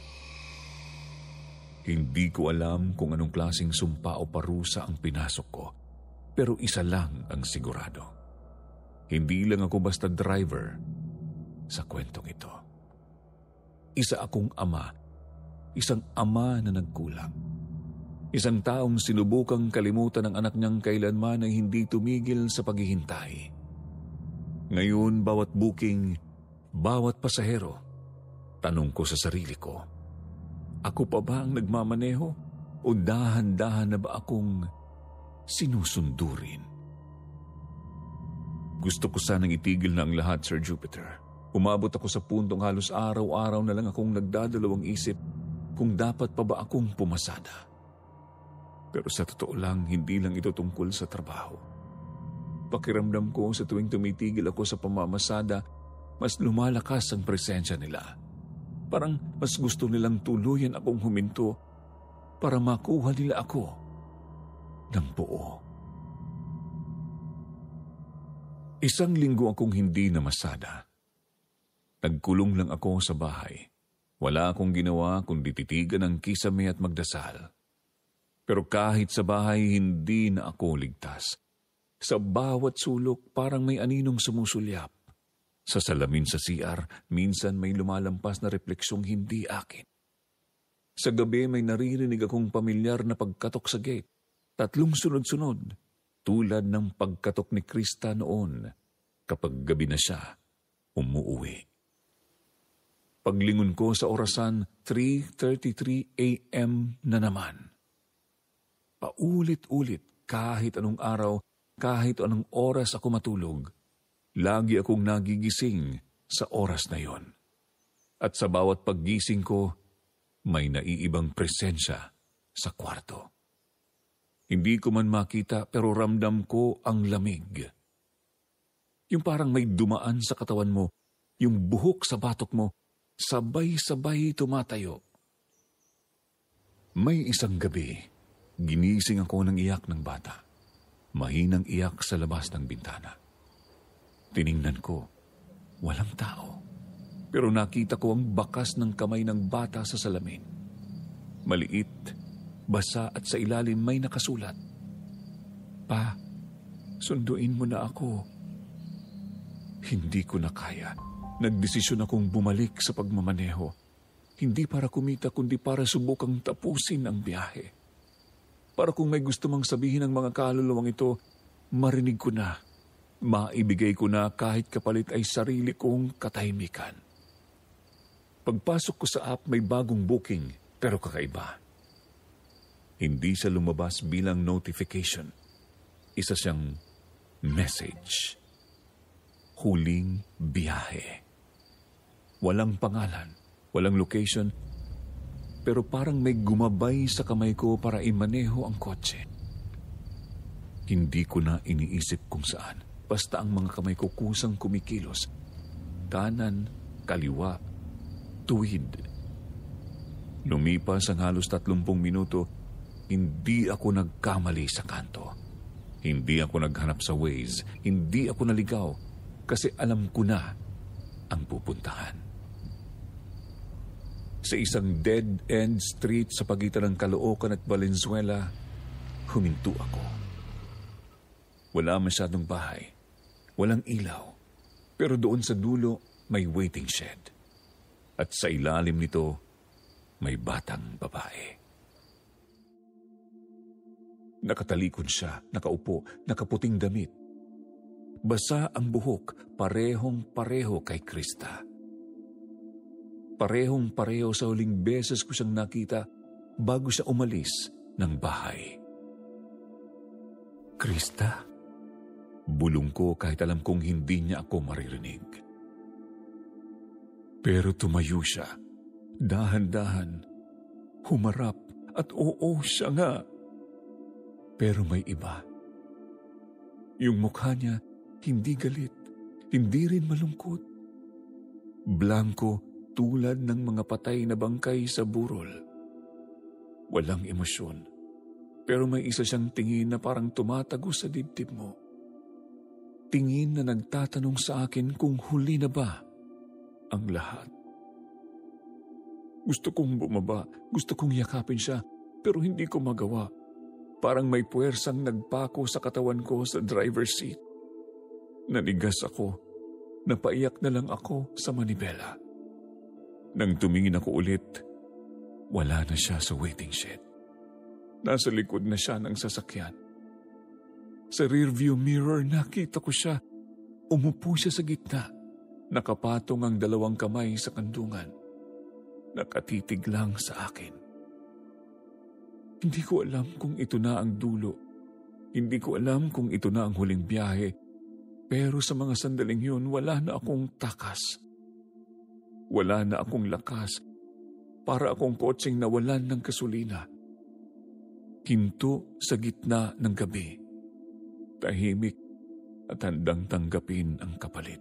Hindi ko alam kung anong klaseng sumpa o parusa ang pinasok ko, pero isa lang ang sigurado. Hindi lang ako basta driver sa kwentong ito. Isa akong ama, isang ama na nagkulang. Isang taong sinubukang kalimutan ng anak niyang kailanman ay hindi tumigil sa paghihintay. Ngayon, bawat booking, bawat pasahero, tanong ko sa sarili ko, ako pa ba ang nagmamaneho o dahan-dahan na ba akong sinusundurin? Gusto ko sanang itigil na ang lahat, Sir Jupiter. Umabot ako sa puntong halos araw-araw na lang akong nagdadalawang isip kung dapat pa ba akong pumasada. Pero sa totoo lang, hindi lang ito tungkol sa trabaho. Pakiramdam ko sa tuwing tumitigil ako sa pamamasada, mas lumalakas ang presensya nila. Parang mas gusto nilang tuluyan akong huminto para makuha nila ako ng buo. Isang linggo akong hindi namasada. Nagkulong lang ako sa bahay. Wala akong ginawa kundi titigan ng kisame at magdasal. Pero kahit sa bahay, hindi na ako ligtas. Sa bawat sulok, parang may aninong sumusulyap. Sa salamin sa C R, minsan may lumalampas na refleksyong hindi akin. Sa gabi, may naririnig akong pamilyar na pagkatok sa gate. Tatlong sunod-sunod, tulad ng pagkatok ni Krista noon kapag gabi na siya umuuwi. Paglingon ko sa orasan, three thirty-three a.m. na naman. Paulit-ulit, kahit anong araw, kahit anong oras ako matulog, lagi akong nagigising sa oras na yon. At sa bawat paggising ko, may naiibang presensya sa kwarto. Hindi ko man makita pero ramdam ko ang lamig. Yung parang may dumaan sa katawan mo, yung buhok sa batok mo, sabay-sabay tumatayo. May isang gabi, ginising ako ng iyak ng bata. Mahinang iyak sa labas ng bintana. Tiningnan ko, walang tao. Pero nakita ko ang bakas ng kamay ng bata sa salamin. Maliit, basa at sa ilalim may nakasulat. Pa, sunduin mo na ako. Hindi ko na kaya. Nagdesisyon akong bumalik sa pagmamaneho. Hindi para kumita kundi para subukang tapusin ang biyahe. Para kung may gusto mang sabihin ng mga kaluluwang ito, marinig ko na. Maibigay ko na kahit kapalit ay sarili kong katahimikan. Pagpasok ko sa app may bagong booking pero kakaiba. Hindi siya lumabas bilang notification. Isa siyang message. Huling biyahe. Walang pangalan, walang location, pero parang may gumabay sa kamay ko para imaneho ang kotse. Hindi ko na iniisip kung saan. Basta ang mga kamay ko kusang kumikilos. Kanan, kaliwa, tuwid. Lumipas ang halos tatlumpung minuto, hindi ako nagkamali sa kanto. Hindi ako naghanap sa Waze. Hindi ako naligaw kasi alam ko na ang pupuntahan. Sa isang dead-end street sa pagitan ng Caloocan at Valenzuela, huminto ako. Wala masyadong bahay, walang ilaw, pero doon sa dulo may waiting shed. At sa ilalim nito, may batang babae. Nakatalikod siya, nakaupo, nakaputing damit. Basa ang buhok, parehong-pareho kay Krista. Parehong-pareho sa huling beses ko siyang nakita bago siya umalis ng bahay. Krista? Bulong ko kahit alam kong hindi niya ako maririnig. Pero tumayo siya, dahan-dahan, humarap at oo siya nga. Pero may iba. Yung mukha niya, hindi galit, hindi rin malungkot. Blanko tulad ng mga patay na bangkay sa burol. Walang emosyon, pero may isa siyang tingin na parang tumatago sa dibdib mo. Tingin na nagtatanong sa akin kung huli na ba ang lahat. Gusto kong bumaba, gusto kong yakapin siya, pero hindi ko magawa. Parang may puwersang nagpako sa katawan ko sa driver's seat. Nanigas ako, napaiyak na lang ako sa manibela. Nang tumingin ako ulit, wala na siya sa waiting shed. Nasa likod na siya ng sasakyan. Sa rearview mirror nakita ko siya. Umupo siya sa gitna. Nakapatong ang dalawang kamay sa kandungan. Nakatitig lang sa akin. Hindi ko alam kung ito na ang dulo. Hindi ko alam kung ito na ang huling biyahe. Pero sa mga sandaling yun, wala na akong takas. Wala na akong lakas. Para akong kotseng nawalan ng gasolina. Hinto sa gitna ng gabi. Tahimik at handang tanggapin ang kapalit.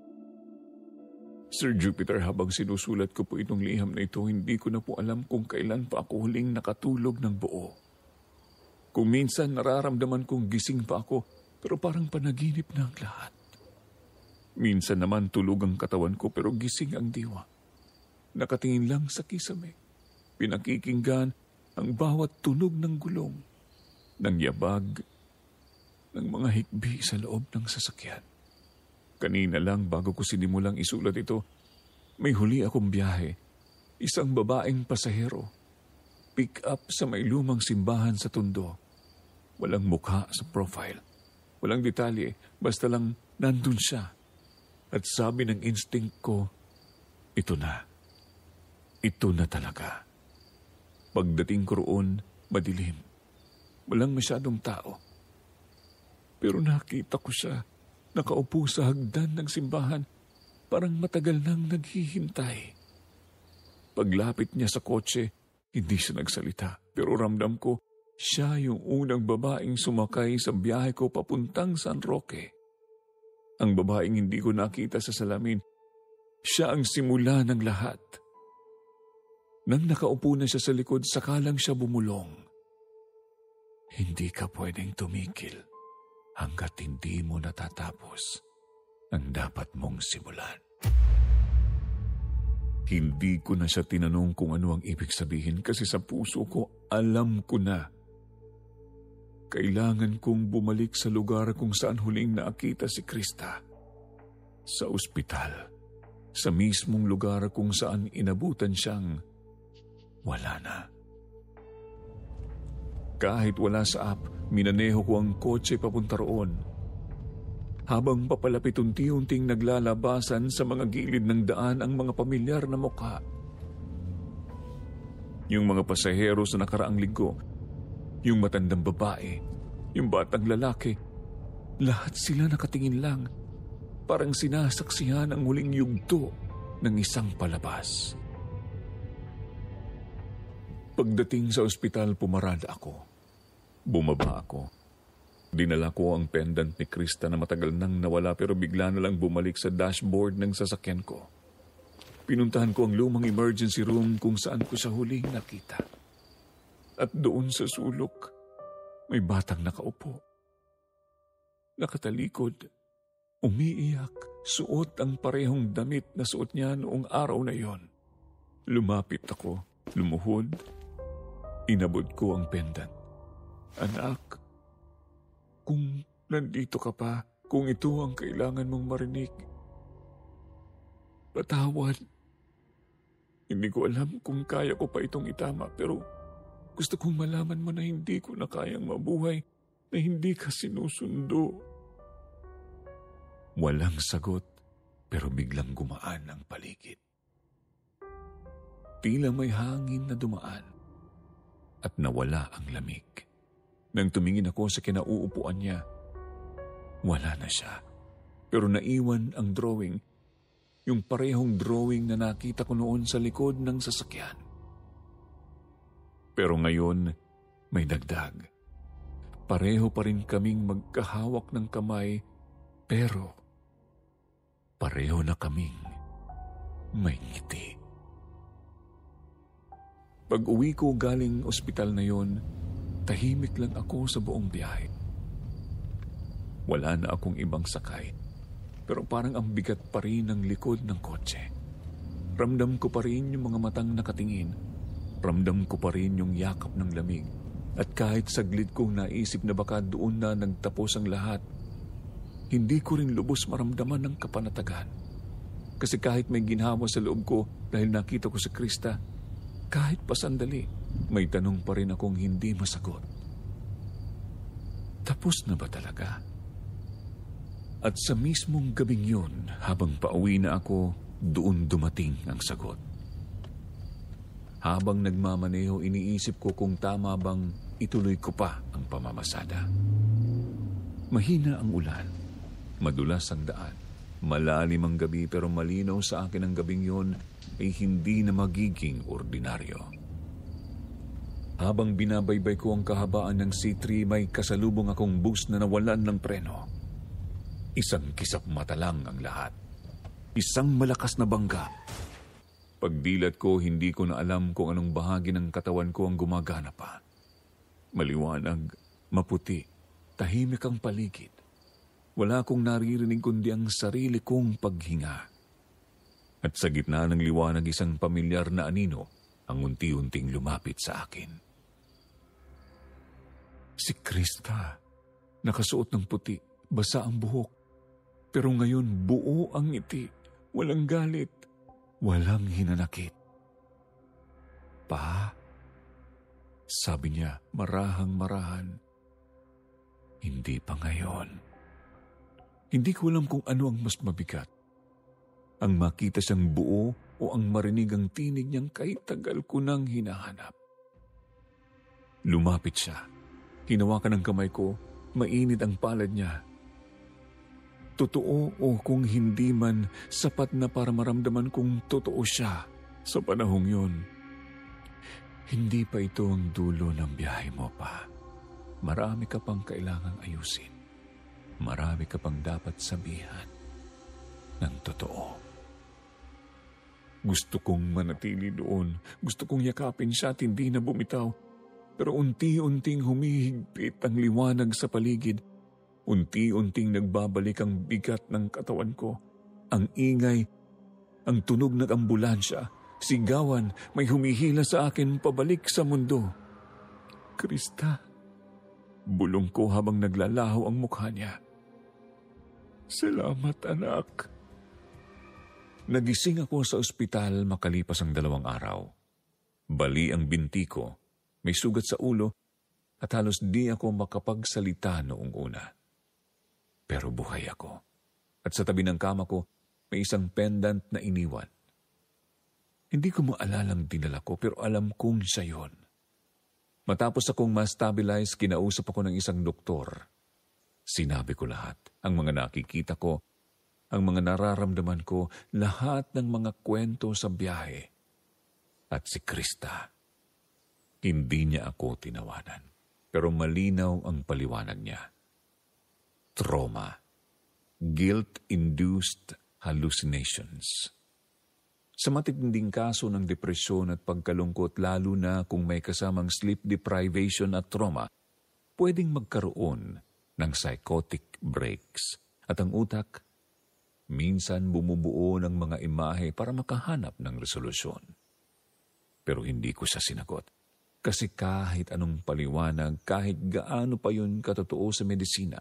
Sir Jupiter, habang sinusulat ko po itong liham na ito, hindi ko na po alam kung kailan pa ako huling nakatulog ng buo. Kung minsan nararamdaman kong gising pa ako, pero parang panaginip na ang lahat. Minsan naman tulog ang katawan ko pero gising ang diwa. Nakatingin lang sa kisame. Pinakikinggan ang bawat tunog ng gulong, ng yabag, ng mga hikbi sa loob ng sasakyan. Kanina lang bago ko sinimulang isulat ito, may huli akong biyahe. Isang babaeng pasahero. Pick up sa may lumang simbahan sa Tondo. Walang mukha sa profile. Walang detalye, basta lang nandun siya. At sabi ng instinct ko, ito na. Ito na talaga. Pagdating ko roon, madilim. Walang masyadong tao. Pero nakita ko siya, nakaupo sa hagdan ng simbahan, parang matagal nang naghihintay. Paglapit niya sa kotse, hindi siya nagsalita. Pero ramdam ko, siya yung unang babaeng sumakay sa biyahe ko papuntang San Roque. Ang babaeng hindi ko nakita sa salamin, siya ang simula ng lahat. Nang nakaupo na siya sa likod, saka lang siya bumulong. Hindi ka pwedeng tumikil hanggat hindi mo natatapos ang dapat mong simulan. Hindi ko na siya tinanong kung ano ang ibig sabihin kasi sa puso ko alam ko na. Kailangan kong bumalik sa lugar kung saan huling nakita si Krista. Sa ospital. Sa mismong lugar kung saan inabutan siyang wala na. Kahit wala sa app, minaneho ko ang kotse papunta roon. Habang papalapit unti-unting naglalabasan sa mga gilid ng daan ang mga pamilyar na mukha. Yung mga pasahero sa nakaraang linggo, yung matandang babae, yung batang lalaki, lahat sila nakatingin lang, parang sinasaksihan ang huling yugto ng isang palabas. Pagdating sa ospital, pumarada ako. Bumaba ako. Dinala ko ang pendant ni Krista na matagal nang nawala pero bigla na lang bumalik sa dashboard ng sasakyan ko. Pinuntahan ko ang lumang emergency room kung saan ko siya huling nakita. At doon sa sulok, may batang nakaupo. Nakatalikod, umiiyak, suot ang parehong damit na suot niya noong araw na yon. Lumapit ako, lumuhod, inabot ko ang pendant. Anak, kung nandito ka pa, kung ito ang kailangan mong marinig, patawad. Hindi ko alam kung kaya ko pa itong itama, pero gusto kong malaman mo na hindi ko na kayang mabuhay, na hindi ka sinusundo. Walang sagot, pero biglang gumaan ang paligid. Tila may hangin na dumaan at nawala ang lamig. Nang tumingin ako sa kinauupuan niya, wala na siya. Pero naiwan ang drawing, yung parehong drawing na nakita ko noon sa likod ng sasakyan. Pero ngayon, may dagdag. Pareho pa rin kaming magkahawak ng kamay, pero pareho na kaming may ngiti. Pag-uwi ko galing ospital na yon, tahimik lang ako sa buong biyahe. Wala na akong ibang sakay, pero parang ang bigat pa rin ng likod ng kotse. Ramdam ko pa rin yung mga matang nakatingin. Ramdam ko pa rin yung yakap ng lamig. At kahit saglit kong naisip na baka doon na nagtapos ang lahat, hindi ko rin lubos maramdaman ng kapanatagan. Kasi kahit may ginhawa sa loob ko dahil nakita ko si Krista, kahit pa sandali, may tanong pa rin akong hindi masagot. Tapos na ba talaga? At sa mismong gabing yun, habang pauwi na ako, doon dumating ang sagot. Habang nagmamaneho, iniisip ko kung tama bang ituloy ko pa ang pamamasada. Mahina ang ulan, madulas ang daan, malalim ang gabi pero malinaw sa akin ang gabing yun ay hindi na magiging ordinaryo. Habang binabaybay ko ang kahabaan ng C three, may kasalubong akong bus na nawalan ng preno. Isang kisap mata lang ang lahat. Isang malakas na bangga. Pagdilat ko, hindi ko na alam kung anong bahagi ng katawan ko ang gumagana pa. Maliwanag, maputi, tahimik ang paligid. Wala akong naririnig kundi ang sarili kong paghinga. At sa gitna ng liwanag, isang pamilyar na anino ang unti-unting lumapit sa akin. Si Krista, nakasuot ng puti, basa ang buhok. Pero ngayon buo ang ngiti, walang galit, walang hinanakit. Pa, sabi niya marahang-marahan, hindi pa ngayon. Hindi ko alam kung ano ang mas mabigat. Ang makita siyang buo o ang marinig ang tinig niyang kahit tagal ko nang hinahanap. Lumapit siya. Hinawakan ang kamay ko, mainit ang palad niya. Totoo o kung hindi man, sapat na para maramdaman kong totoo siya sa panahong yun. Hindi pa ito ang dulo ng biyahe mo pa. Marami ka pang kailangang ayusin. Marami ka pang dapat sabihan ng totoo. Gusto kong manatili doon. Gusto kong yakapin siya at hindi na bumitaw. Pero unti-unting humihigpit ang liwanag sa paligid. Unti-unting nagbabalik ang bigat ng katawan ko. Ang ingay, ang tunog ng ambulansya, sigawan, may humihila sa akin pabalik sa mundo. Krista, bulong ko habang naglalaho ang mukha niya. Salamat, anak. Nagising ako sa ospital makalipas ang dalawang araw. Bali ang binti ko, may sugat sa ulo at halos di ako makapagsalita noong una. Pero buhay ako. At sa tabi ng kama ko, may isang pendant na iniwan. Hindi ko maalalang dinala ko pero alam kong siya yun. Matapos akong ma-stabilize, kinausap ako ng isang doktor. Sinabi ko lahat, ang mga nakikita ko, ang mga nararamdaman ko, lahat ng mga kwento sa biyahe. At si Krista, hindi niya ako tinawanan. Pero malinaw ang paliwanag niya. Trauma. Guilt-induced hallucinations. Sa matinding kaso ng depresyon at pagkalungkot, lalo na kung may kasamang sleep deprivation at trauma, pwedeng magkaroon ng psychotic breaks. At ang utak, minsan bumubuo ng mga imahe para makahanap ng resolusyon. Pero hindi ko siya sinagot. Kasi kahit anong paliwanag, kahit gaano pa yun katotoo sa medisina,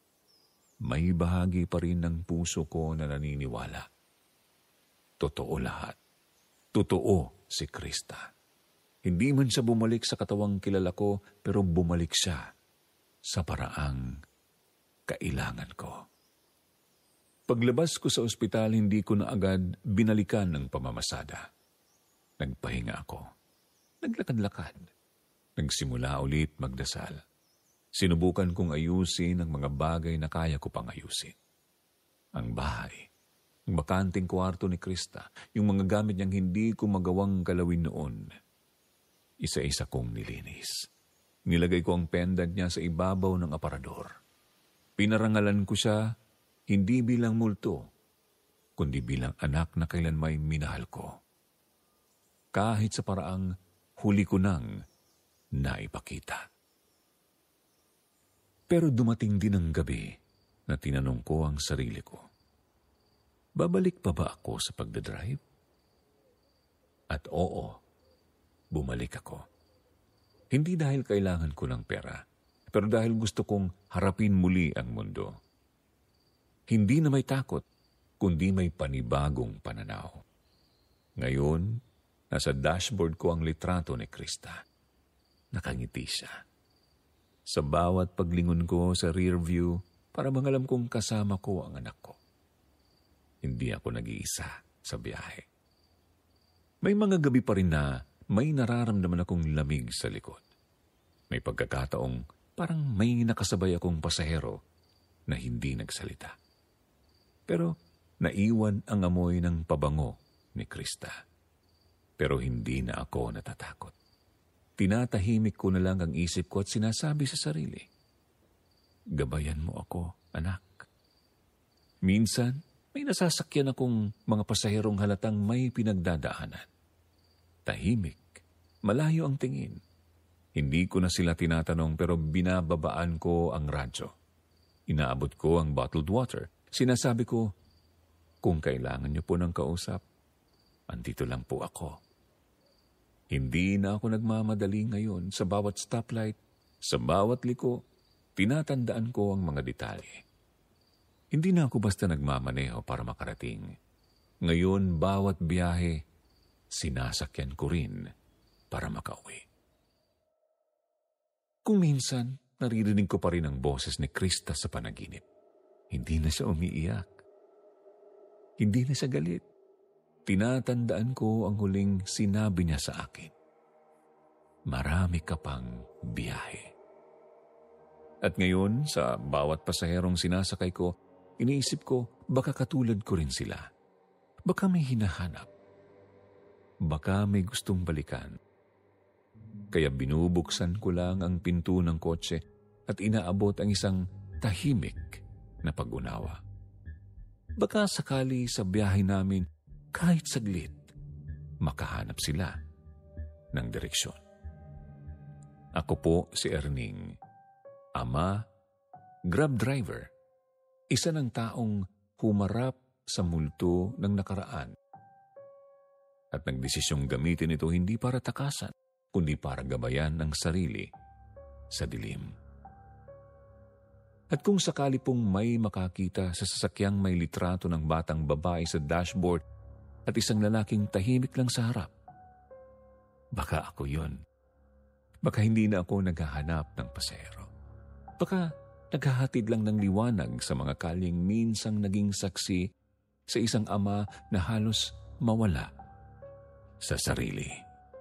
may bahagi pa rin ng puso ko na naniniwala. Totoo lahat. Totoo si Krista. Hindi man siya bumalik sa katawang kilala ko, pero bumalik siya sa paraang kailangan ko. Paglabas ko sa ospital, hindi ko na agad binalikan ng pamamasada. Nagpahinga ako. Naglakad-lakad. Nagsimula ulit magdasal. Sinubukan kong ayusin ang mga bagay na kaya ko pang ayusin. Ang bahay, ang bakanting kwarto ni Krista, yung mga gamit niyang hindi ko magawang galawin noon. Isa-isa kong nilinis. Nilagay ko ang pendant niya sa ibabaw ng aparador. Pinarangalan ko siya hindi bilang multo, kundi bilang anak na kailanmay minahal ko. Kahit sa paraang huli ko nang naipakita. Pero dumating din ang gabi na tinanong ko ang sarili ko, babalik pa ba ako sa pagdadrive? At oo, bumalik ako. Hindi dahil kailangan ko ng pera, pero dahil gusto kong harapin muli ang mundo. Hindi na may takot, kundi may panibagong pananaw. Ngayon, nasa dashboard ko ang litrato ni Krista. Nakangiti siya. Sa bawat paglingon ko sa rear view, para bang alam kong kasama ko ang anak ko. Hindi ako nag-iisa sa biyahe. May mga gabi pa rin na may nararamdaman akong lamig sa likod. May pagkakataong parang may nakasabay akong pasahero na hindi nagsalita. Pero naiwan ang amoy ng pabango ni Krista. Pero hindi na ako natatakot. Tinatahimik ko na lang ang isip ko at sinasabi sa sarili, gabayan mo ako, anak. Minsan, may nasasakyan akong mga pasaherong halatang may pinagdadaanan. Tahimik, malayo ang tingin. Hindi ko na sila tinatanong pero binababaan ko ang radyo. Inaabot ko ang bottled water. Sinasabi ko, kung kailangan niyo po ng kausap, andito lang po ako. Hindi na ako nagmamadali ngayon sa bawat stoplight, sa bawat liko, tinatandaan ko ang mga detalye. Hindi na ako basta nagmamaneho para makarating. Ngayon, bawat biyahe, sinasakyan ko rin para makauwi. Kung minsan, naririnig ko pa rin ang boses ni Krista sa panaginip. Hindi na siya umiiyak. Hindi na siya galit. Tinatandaan ko ang huling sinabi niya sa akin. Marami ka pang biyahe. At ngayon, sa bawat pasaherong sinasakay ko, iniisip ko, baka katulad ko rin sila. Baka may hinahanap. Baka may gustong balikan. Kaya binubuksan ko lang ang pinto ng kotse at inaabot ang isang tahimik na pag-unawa. Baka sakali sa biyahe namin, kahit saglit, makahanap sila ng direksyon. Ako po si Erning, ama, grab driver, isa ng taong humarap sa multo ng nakaraan at nagdesisyong gamitin ito hindi para takasan, kundi para gabayan ang sarili sa dilim. At kung sakali pong may makakita sa sasakyang may litrato ng batang babae sa dashboard at isang lalaking tahimik lang sa harap, baka ako yun. Baka hindi na ako naghahanap ng pasahero. Baka naghahatid lang ng liwanag sa mga kalyeng minsang naging saksi sa isang ama na halos mawala sa sarili.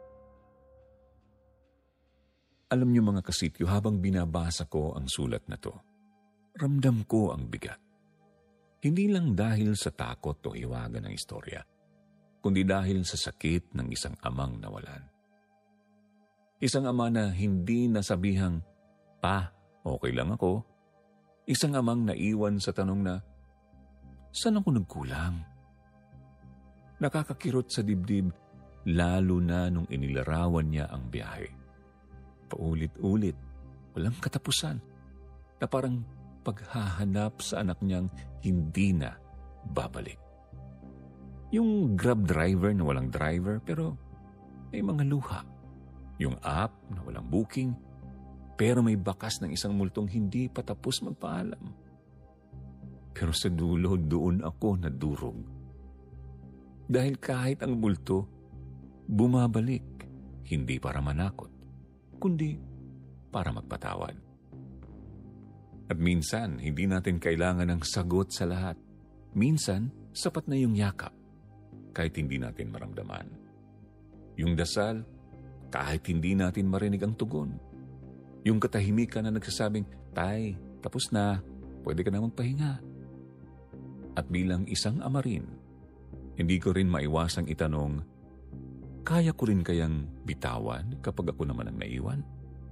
Alam niyo mga kasityo, habang binabasa ko ang sulat na to, ramdam ko ang bigat. Hindi lang dahil sa takot o hiwaga ng istorya, kundi dahil sa sakit ng isang amang nawalan. Isang ama na hindi nasabihang, pa, okay lang ako. Isang amang naiwan sa tanong na, saan ako nagkulang? Nakakakirot sa dibdib, lalo na nung inilarawan niya ang biyahe. Paulit-ulit, walang katapusan, na parang paghahanap sa anak niyang hindi na babalik. Yung grab driver na walang driver pero may mga luha. Yung app na walang booking pero may bakas ng isang multong hindi pa tapos magpaalam. Pero sa dulo doon ako nadurog. Dahil kahit ang multo bumabalik, hindi para manakot, kundi para magpatawad. At minsan, hindi natin kailangan ng sagot sa lahat. Minsan, sapat na yung yakap, kahit hindi natin maramdaman. Yung dasal, kahit hindi natin marinig ang tugon. Yung katahimikan na nagsasabing, tay, tapos na, pwede ka na magpahinga. At bilang isang ama rin, hindi ko rin maiwasang itanong, kaya ko rin kayang bitawan kapag ako naman ang naiwan?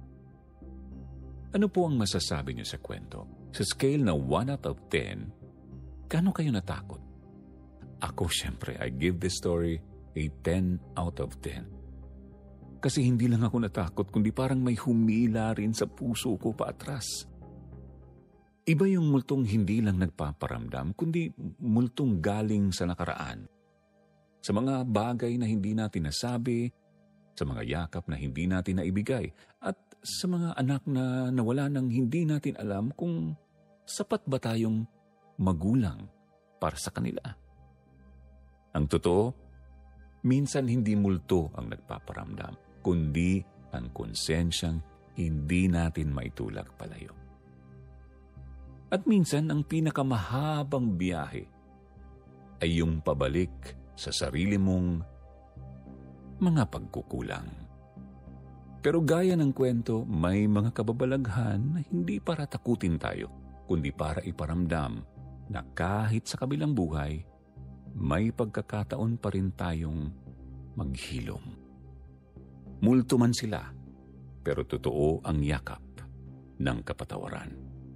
Ano po ang masasabi niyo sa kwento? Sa scale na one out of ten, gaano kayo natakot? Ako, syempre, I give this story a ten out of ten. Kasi hindi lang ako natakot, kundi parang may humila rin sa puso ko paatras. Iba yung multong hindi lang nagpaparamdam, kundi multong galing sa nakaraan. sa mga bagay na hindi natin nasabi, sa mga yakap na hindi natin naibigay, at sa mga anak na nawala nang hindi natin alam kung sapat ba tayong magulang para sa kanila. Ang totoo, minsan hindi multo ang nagpaparamdam, kundi ang konsensyang hindi natin maitulak palayo. At minsan ang pinakamahabang biyahe ay yung pabalik sa sarili mong mga pagkukulang. Pero gaya ng kwento, may mga kababalaghan na hindi para takutin tayo, kundi para iparamdam na kahit sa kabilang buhay, may pagkakataon pa rin tayong maghilom. Multo man sila, pero totoo ang yakap ng kapatawaran.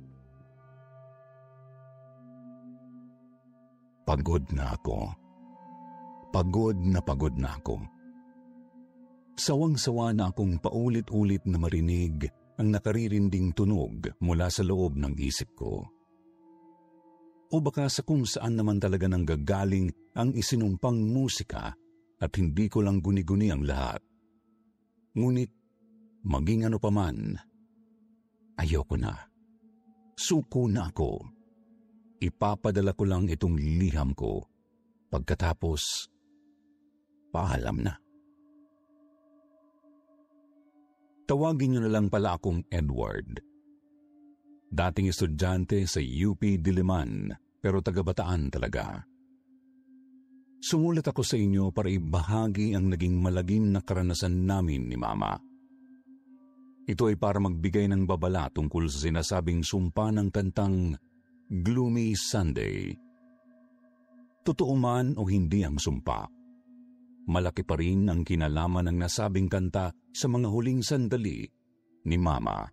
Pagod na ako. Pagod na pagod na ako. Sawang-sawa na akong paulit-ulit na marinig ang nakaririnding tunog mula sa loob ng isip ko. O baka sa kung saan naman talaga nang gagaling ang isinumpang musika at hindi ko lang guni-guni ang lahat. Ngunit maging ano paman, ayoko na. Suko na ako. Ipapadala ko lang itong liham ko. Pagkatapos, paalam na. Tawagin niyo na lang pala akong Edward. Dating estudyante sa U P Diliman, pero taga-Bataan talaga. Sumulat ako sa inyo para ibahagi ang naging malagim na karanasan namin ni Mama. Ito ay para magbigay ng babala tungkol sa sinasabing sumpa ng kantang Gloomy Sunday. Totoo man o hindi ang sumpa, malaki pa rin ang kinalaman ng nasabing kanta sa mga huling sandali ni Mama.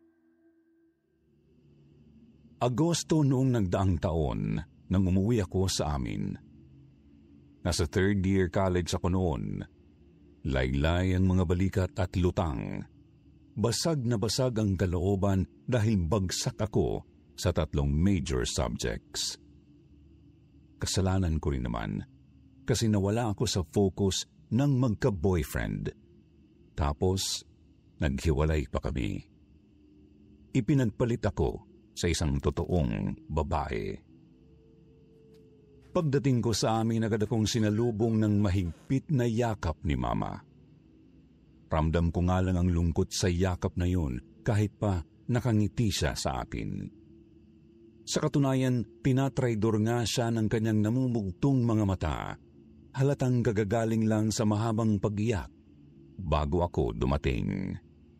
Agosto noong nagdaang taon nang umuwi ako sa amin. Nasa third year college ako noon. Laylay ang mga balikat at lutang. Basag na basag ang kalooban dahil bagsak ako sa tatlong major subjects. Kasalanan ko rin naman kasi nawala ako sa focus ng magka-boyfriend. Tapos, naghiwalay pa kami. Ipinagpalit ako sa isang totoong babae. Pagdating ko sa amin, agad akong sinalubong ng mahigpit na yakap ni Mama. Ramdam ko nga lang ang lungkot sa yakap na yun kahit pa nakangiti siya sa akin. Sa katunayan, tinatraidor nga siya ng kanyang namumugtong mga mata. Halatang gagagaling lang sa mahabang pag-iyak bago ako dumating.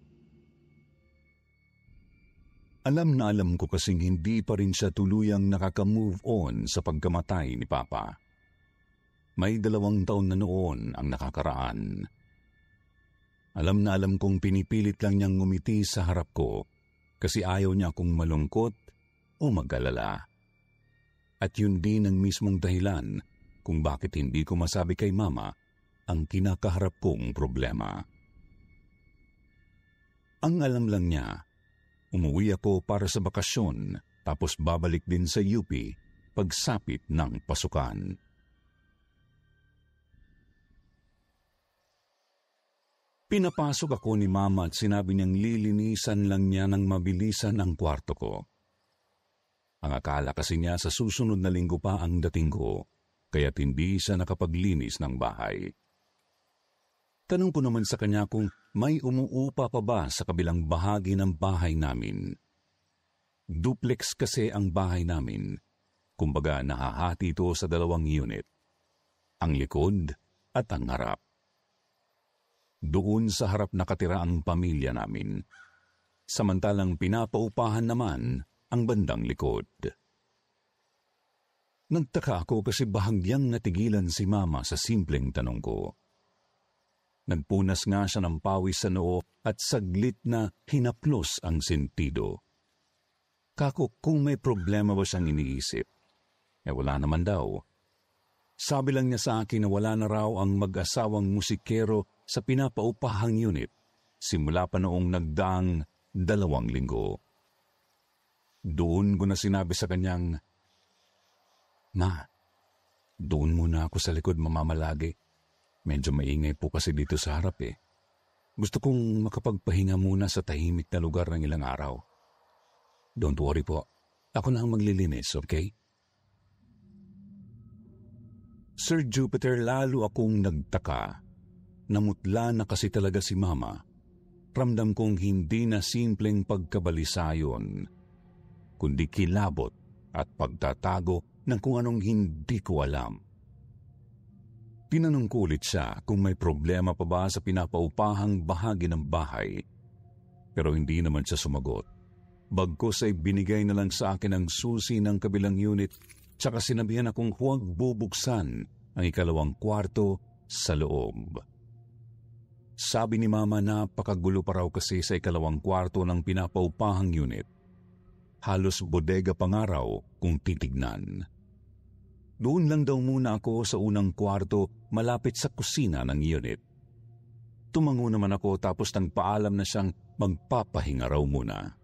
Alam na alam ko kasing hindi pa rin siya tuluyang nakaka-move on sa pagkamatay ni Papa. May dalawang taon na noon ang nakakaraan. Alam na alam kong pinipilit lang niyang ngumiti sa harap ko kasi ayaw niya akong malungkot o mag-alala. At yun din ang mismong dahilan kung bakit hindi ko masabi kay Mama ang kinakaharap kong problema. Ang alam lang niya, umuwi ako para sa bakasyon tapos babalik din sa U P pagsapit ng pasukan. Pinapasok ako ni Mama at sinabi niyang lilinisan lang niya ng mabilisan ang kwarto ko. Ang akala kasi niya sa susunod na linggo pa ang dating ko, kaya't hindi siya nakapaglinis ng bahay. Tanong ko naman sa kanya kung may umuupa pa ba sa kabilang bahagi ng bahay namin. Duplex kasi ang bahay namin. Kumbaga nahahati ito sa dalawang unit. Ang likod at ang harap. Doon sa harap nakatira ang pamilya namin. Samantalang pinapaupahan naman ang bandang likod. Nagtaka ako kasi bahagyang natigilan si Mama sa simpleng tanong ko. Nagpunas nga siya ng pawis sa noo at saglit na hinaplos ang sentido. Kako kung may problema ba siyang iniisip? Eh wala naman daw. Sabi lang niya sa akin na wala na raw ang mag-asawang musikero sa pinapaupahang unit simula pa noong nagdaang dalawang linggo. Doon ko na sinabi sa kanyang, Ma, Doon muna ako sa likod mamamalagi. Medyo maingay po kasi dito sa harap eh. Gusto kong makapagpahinga muna sa tahimik na lugar ng ilang araw. Don't worry po. Ako na ang maglilinis, okay? Sir Jupiter, lalo akong nagtaka. Namutla na kasi talaga si Mama. Ramdam kong hindi na simpleng pagkabalisayon, kundi kilabot at pagtatago ng kung anong hindi ko alam. Tinanong ko ulit siya kung may problema pa ba sa pinapaupahang bahagi ng bahay, pero hindi naman siya sumagot. Bagkus ay binigay na lang sa akin ang susi ng kabilang unit, tsaka sinabihan akong huwag bubuksan ang ikalawang kwarto sa loob. Sabi ni Mama, napakagulo pa raw kasi sa ikalawang kwarto ng pinapaupahang unit. Halos bodega pa nga raw kung titignan. Doon lang daw muna ako sa unang kwarto malapit sa kusina ng unit. Tumango naman ako tapos nagpaalam na siyang magpapahinga raw muna.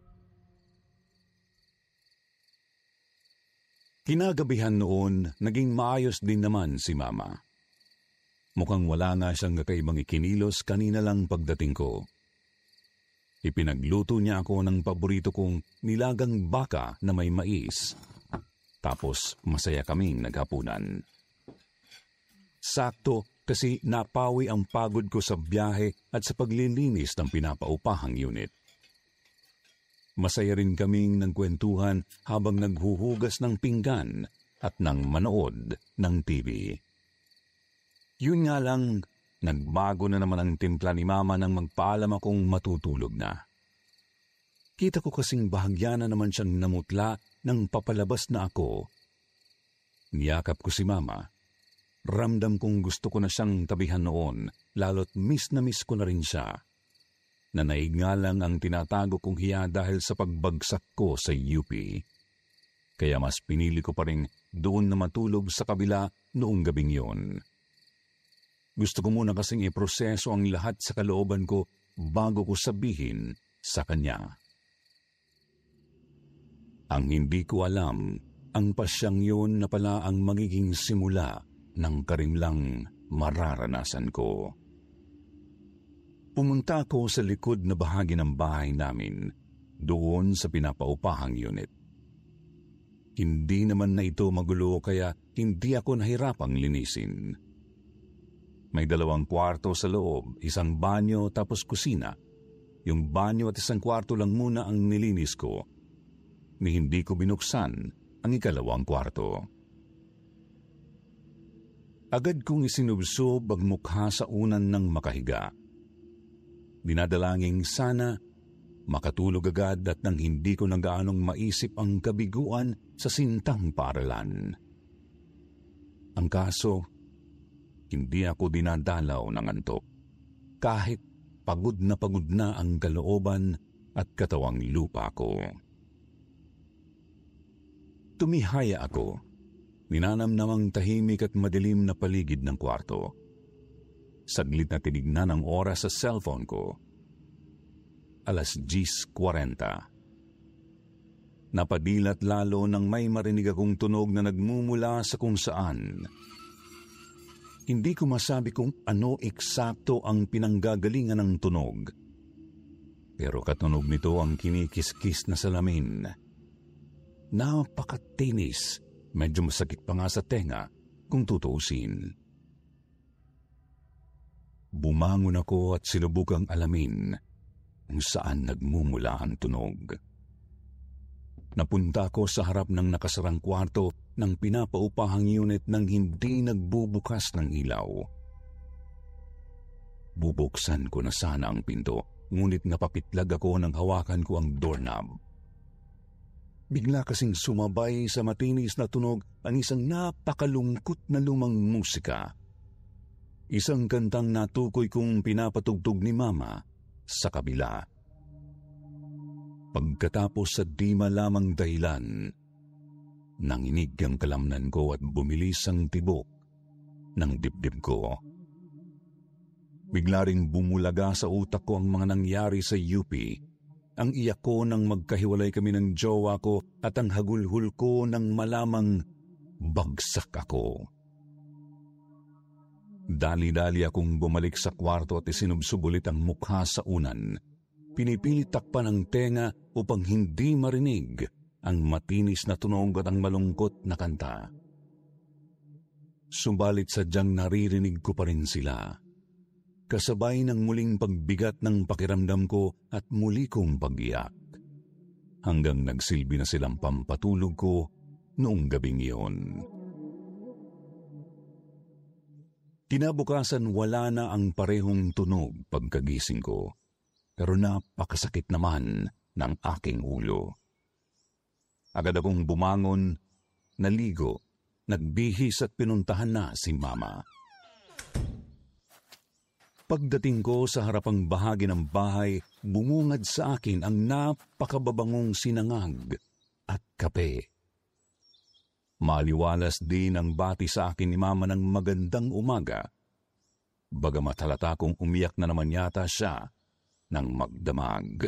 Kinagabihan noon, naging maayos din naman si Mama. Mukhang wala nga siyang kakaibang ikinilos kanina lang pagdating ko. Ipinagluto niya ako ng paborito kong nilagang baka na may mais. Tapos masaya kaming naghapunan. Sakto kasi napawi ang pagod ko sa biyahe at sa paglilinis ng pinapaupahang unit. Masaya rin kaming nagkwentuhan habang naghuhugas ng pinggan at nang manood ng T V. Yun nga lang, nagbago na naman ang timpla ni Mama nang magpaalam akong matutulog na. Kita ko kasing bahagya na naman siyang namutla nang papalabas na ako. Niyakap ko si Mama. Ramdam kong gusto ko na siyang tabihan noon, lalo't miss na miss ko na rin siya. Nanaig nga lang ang tinatago kong hiya dahil sa pagbagsak ko sa U P. Kaya mas pinili ko pa rin doon na matulog sa kabila noong gabing yon. Gusto ko muna kasing iproseso ang lahat sa kalooban ko bago ko sabihin sa kanya. Ang hindi ko alam, ang pasyang yun na pala ang magiging simula ng karimlang mararanasan ko. Pumunta ako sa likod na bahagi ng bahay namin, doon sa pinapaupahang unit. Hindi naman na ito magulo kaya hindi ako nahirapang linisin. May dalawang kwarto sa loob, isang banyo tapos kusina. Yung banyo at isang kwarto lang muna ang nilinis ko. Ni hindi ko binuksan ang ikalawang kwarto. Agad kong isinubsob ang mukha sa unan ng makahiga. Dinadalangin sana makatulog agad at nang hindi ko na gaanong maisip ang kabiguan sa sintang paaralan. Ang kaso, hindi ako dinadalaw ng antok. Kahit pagod na pagod na ang kalooban at katawang lupa ko. Tumihaya ako. Ninanamnamang tahimik at madilim na paligid ng kwarto. Saglit na tinignan ang oras sa cellphone ko. Alas diyes kwarenta. Napadilat lalo nang may marinig akong tunog na nagmumula sa kung saan. Hindi ko masabi kung ano eksakto ang pinanggagalingan ng tunog. Pero katunog nito ang kinikis-kis na salamin. Napakatinis, medyo masakit pa nga sa tenga kung tutuusin. Bumangon ako at sinubukang alamin kung saan nagmumula ang tunog. Napunta ako sa harap ng nakasarang kwarto ng pinapaupahang unit nang hindi nagbubukas ng ilaw. Bubuksan ko na sana ang pinto, ngunit napapitlag ako nang hawakan ko ang doorknob. Bigla kasing sumabay sa matinis na tunog ang isang napakalungkot na lumang musika. Isang kantang natukoy kong pinapatugtog ni Mama sa kabila. Pagkatapos sa di malamang dahilan, nanginig ang kalamnan ko at bumilis ang tibok ng dibdib ko. Bigla ring bumulaga sa utak ko ang mga nangyari sa U P. Ang iyak ko nang magkahiwalay kami ng jowa ko at ang hagulhul ko nang malamang bagsak ako. Dali-dali akong bumalik sa kwarto at isinubsob ulit ang mukha sa unan. Pinipilit takpan ang tenga upang hindi marinig ang matinis na tunog at ang malungkot na kanta. Subalit sadyang naririnig ko pa rin sila. Kasabay ng muling pagbigat ng pakiramdam ko at muli kong pag-iyak. Hanggang nagsilbi na silang pampatulog ko noong gabing iyon. Kinabukasan wala na ang parehong tunog pagkagising ko, pero napakasakit naman ng aking ulo. Agad akong bumangon, naligo, nagbihis at pinuntahan na si Mama. Pagdating ko sa harapang bahagi ng bahay, bumungad sa akin ang napakababangong sinangag at kape. Maliwalas din ang bati sa akin ni Mama ng magandang umaga. Bagamat halata kong umiyak na naman yata siya ng magdamag.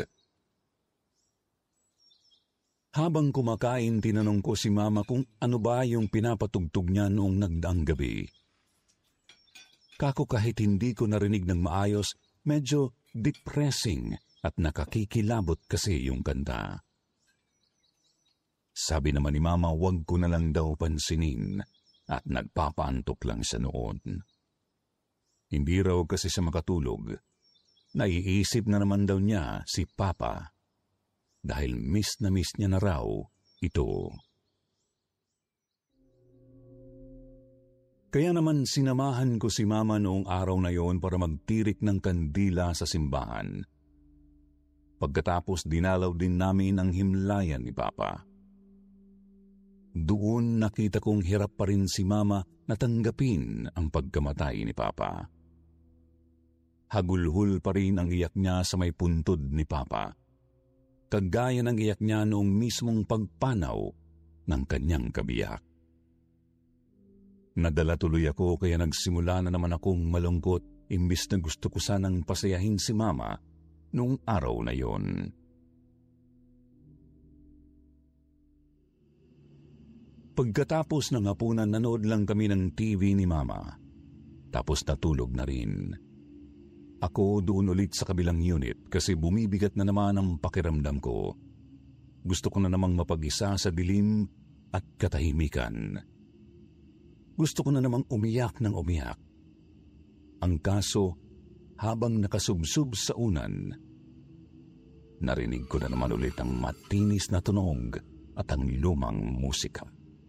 Habang kumakain, tinanong ko si Mama kung ano ba yung pinapatugtog niya noong nagdaang gabi. Kako kahit hindi ko narinig ng maayos, medyo depressing at nakakikilabot kasi yung kanta. Sabi naman ni Mama, wag ko na lang daw pansinin at nagpapaantok lang siya noon. Hindi raw kasi siya makatulog. Naiisip na naman daw niya si Papa dahil miss na miss niya na raw ito. Kaya naman sinamahan ko si Mama noong araw na yon para magtirik ng kandila sa simbahan. Pagkatapos dinalaw din namin ang himlayan ni Papa. Doon nakita kong hirap pa rin si Mama na tanggapin ang pagkamatay ni Papa. Hagulhul pa rin ang iyak niya sa may puntod ni Papa. Kagaya ng iyak niya noong mismong pagpanaw ng kanyang kabiyak. Nadala tuloy ako kaya nagsimula na naman akong malungkot imbis na gusto ko sanang pasayahin si Mama noong araw na yon. Pagkatapos ng hapunan, nanood lang kami ng T V ni Mama. Tapos natulog na rin. Ako doon ulit sa kabilang unit kasi bumibigat na naman ang pakiramdam ko. Gusto ko na namang mapag-isa sa dilim at katahimikan. Gusto ko na namang umiyak ng umiyak. Ang kaso, habang nakasubsub sa unan, narinig ko na naman ulit ang matinis na tunog at ang lumang musika.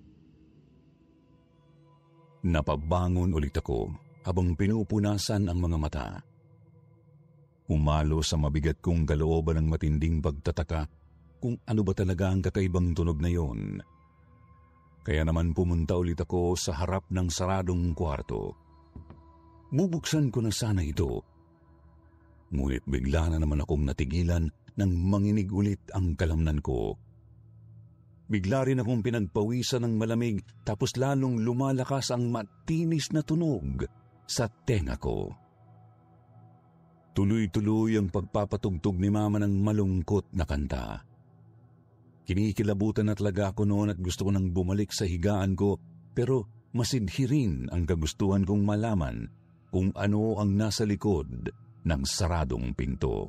Napabangon ulit ako habang pinupunasan ang mga mata. Umalo sa mabigat kong kalooban ng matinding pagtataka kung ano ba talaga ang kakaibang tunog na yon. Kaya naman pumunta ulit ako sa harap ng saradong kwarto. Bubuksan ko na sana ito. Ngunit bigla na naman akong natigilan nang manginig ulit ang kalamnan ko. Bigla rin akong pinagpawisan ng malamig tapos lalong lumalakas ang matinis na tunog sa tenga ko. Tuloy-tuloy ang pagpapatugtog ni Mama ng malungkot na kanta. Kinikilabutan na talaga ako noon at gusto ko nang bumalik sa higaan ko pero masidhi rin ang kagustuhan kong malaman kung ano ang nasa likod ng saradong pinto.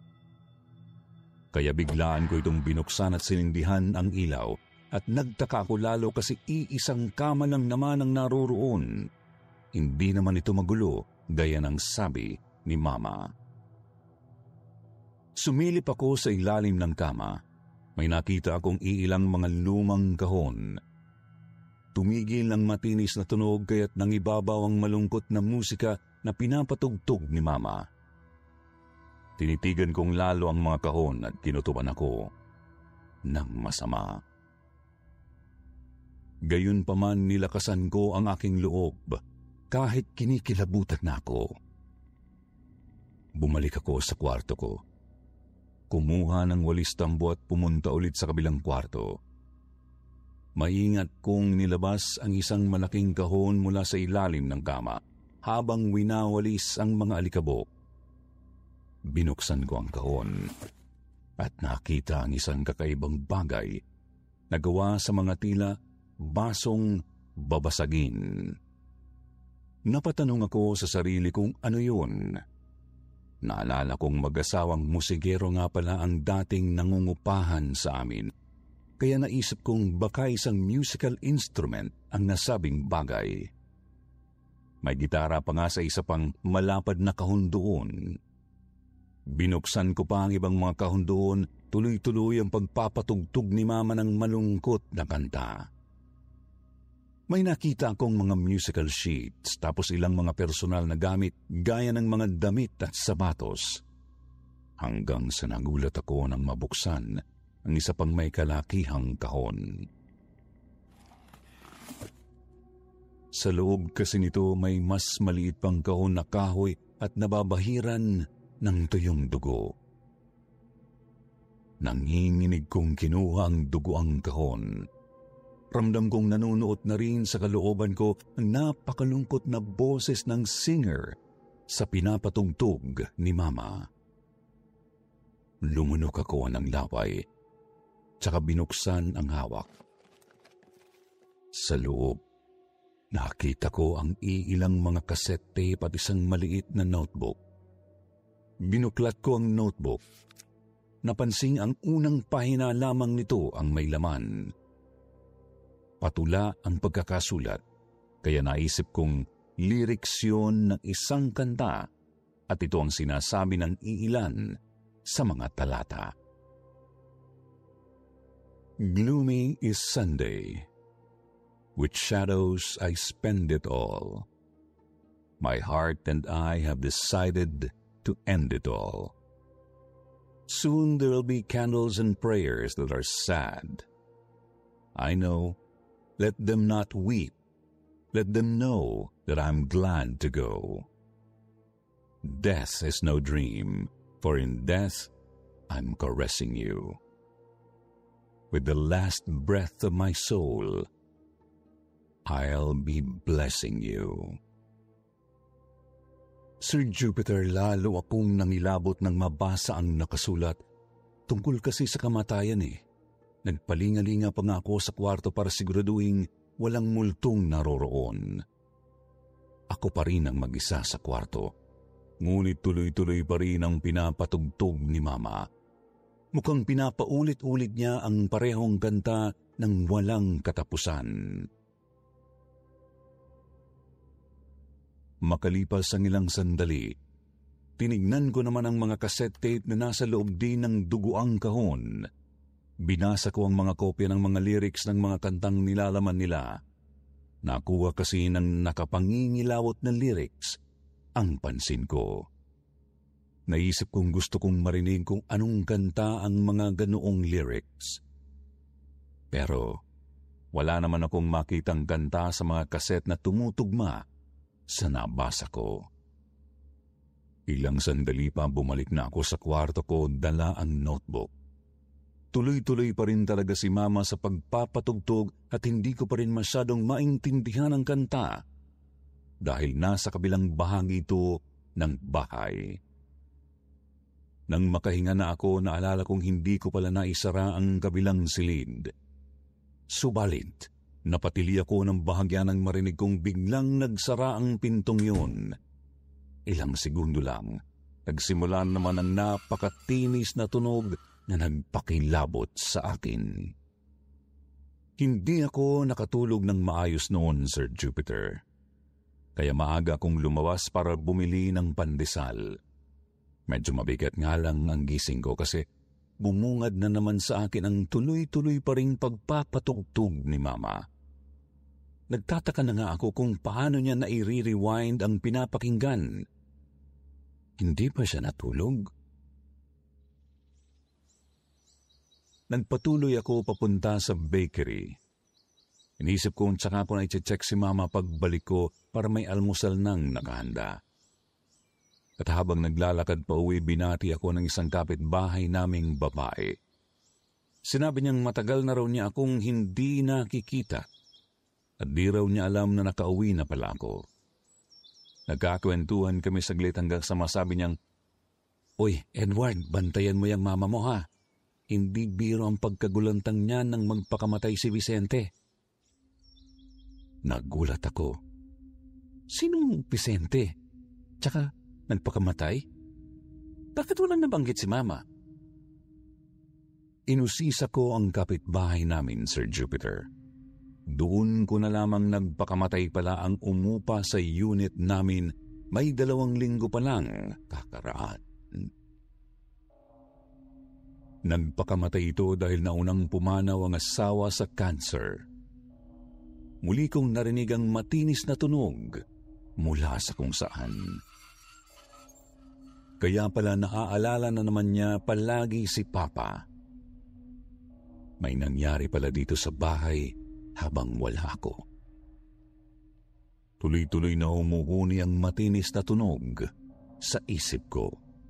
Kaya biglaan ko itong binuksan at sinindihan ang ilaw at nagtaka ako lalo kasi iisang kama lang naman ang naroroon. Hindi naman ito magulo gaya ng sabi ni Mama. Sumilip ako sa ilalim ng kama. May nakita akong iilang mga lumang kahon. Tumigil ang matinis na tunog kaya't nangibabaw ang malungkot na musika na pinapatugtog ni Mama. Tinitigan kong lalo ang mga kahon at kinutuban ako ng masama. Gayunpaman nilakasan ko ang aking loob kahit kinikilabutan na ako. Bumalik ako sa kwarto ko. Kumuha ng walis tambo at pumunta ulit sa kabilang kwarto. Maingat kong nilabas ang isang malaking kahon mula sa ilalim ng kama habang winawalis ang mga alikabok. Binuksan ko ang kahon at nakita ang isang kakaibang bagay na gawa sa mga tila basong babasagin. Napatanong ako sa sarili kung ano yun. Naalala kong mag-asawang musikero nga pala ang dating nangungupahan sa amin. Kaya naisip kong baka isang musical instrument ang nasabing bagay. May gitara pa nga sa isa pang malapad na kahon doon. Binuksan ko pa ang ibang mga kahon doon, tuloy-tuloy ang pagpapatugtog ni Mama ng malungkot na kanta. May nakita akong mga musical sheets tapos ilang mga personal na gamit gaya ng mga damit at sapatos. Hanggang sa nagulat ako nang mabuksan ang isa pang may kalakihang kahon. Sa loob kasi nito may mas maliit pang kahon na kahoy at nababahiran ng tuyong dugo. Nanginginig kong kinuha ang dugo ang kahon. Ramdam kong nanunuot na rin sa kalooban ko ang napakalungkot na boses ng singer sa pinapatugtog ni Mama. Lumunok ako ng laway, tsaka binuksan ang hawak. Sa loob, nakita ko ang iilang mga cassette tape at isang maliit na notebook. Binuklat ko ang notebook. Napansing ang unang pahina lamang nito ang may laman. Patula ang pagkakasulat, kaya naisip kong lyrics yun ng isang kanta at ito ang sinasabi ng iilan sa mga talata. Gloomy is Sunday. With shadows I spend it all. My heart and I have decided to end it all. Soon there will be candles and prayers that are sad. I know. Let them not weep. Let them know that I'm glad to go. Death is no dream, for in death I'm caressing you. With the last breath of my soul, I'll be blessing you. Sir Jupiter, lalo akong nangilabot nang mabasa ang nakasulat. Tungkol kasi sa kamatayan eh. Nagpalingalinga pa nga ako sa kwarto para siguraduhin walang multong naroroon. Ako pa rin ang mag-isa sa kwarto. Ngunit tuloy-tuloy pa rin ang pinapatugtog ni Mama. Mukhang pinapaulit-ulit niya ang parehong kanta ng walang katapusan. Makalipas ang ilang sandali, tinignan ko naman ang mga cassette tape na nasa loob din ng duguang kahon. Binasa ko ang mga kopya ng mga lyrics ng mga kantang nilalaman nila. Nakuha kasi ng nakapangingilawot na lyrics ang pansin ko. Naisip kong gusto kong marinig kung anong kanta ang mga ganoong lyrics. Pero wala naman akong makitang kanta sa mga kaset na tumutugma sa nabasa ko. Ilang sandali pa bumalik na ako sa kwarto ko, dala ang notebook. Tuloy-tuloy pa rin talaga si Mama sa pagpapatugtog at hindi ko pa rin masyadong maintindihan ang kanta dahil nasa kabilang bahagi ito ng bahay. Nang makahinga na ako, naalala kong hindi ko pala naisara ang kabilang silid. Subalit, napatili ako ng bahagya nang marinig kong biglang nagsara ang pintong yun. Ilang segundo lang, nagsimula naman ang napakatinis na tunog na nagpakilabot sa akin. Hindi ako nakatulog ng maayos noon, Sir Jupiter. Kaya maaga akong lumawas para bumili ng pandesal. Medyo mabigat nga lang ang gising ko kasi bumungad na naman sa akin ang tuloy-tuloy pa ring pagpapatugtog ni Mama. Nagtataka na nga ako kung paano niya na-i-rewind ang pinapakinggan. Hindi pa siya natulog? Nagpatuloy ako papunta sa bakery. Inisip kong tsaka ko na i-check si Mama pagbalik ko para may almusal nang nakahanda. At habang naglalakad pa uwi, binati ako ng isang kapitbahay naming babae. Sinabi niyang matagal na raw niya akong hindi nakikita at di raw niya alam na nakauwi na pala ako. Nagkakwentuhan kami saglit hanggang sa masabi niyang, "Uy, Edward, bantayan mo yung mama mo ha. Hindi biro ang pagkagulantang niya nang magpakamatay si Vicente." Nagulat ako. Sinong Vicente? Tsaka nagpakamatay? Bakit walang nabanggit si Mama? Inusisa ko ang kapitbahay namin, Sir Jupiter. Doon ko na lamang nagpakamatay pala ang umupa sa unit namin may dalawang linggo pa lang kakaraan. Nagpakamatay ito dahil naunang pumanaw ang asawa sa cancer. Muli kong narinig ang matinis na tunog mula sa kung saan. Kaya pala naaalala na naman niya palagi si Papa. May nangyari pala dito sa bahay habang wala ako. Tuloy-tuloy na humuhuni ang matinis na tunog sa isip ko.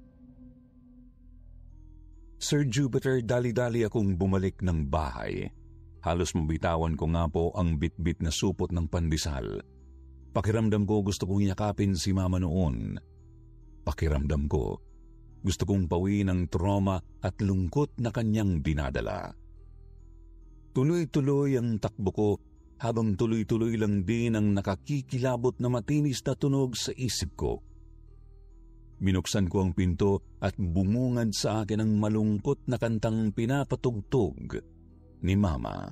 Sir Jupiter, dali-dali akong bumalik ng bahay. Halos mabitawan ko nga po ang bit-bit na supot ng pandesal. Pakiramdam ko gusto kong yakapin si Mama noon. Pakiramdam ko gusto kong pauwiin ang trauma at lungkot na kanyang dinadala. Tuloy-tuloy ang takbo ko habang tuloy-tuloy lang din ang nakakikilabot na matinis na tunog sa isip ko. Binuksan ko ang pinto at bumungad sa akin ang malungkot na kantang pinapatugtog ni Mama.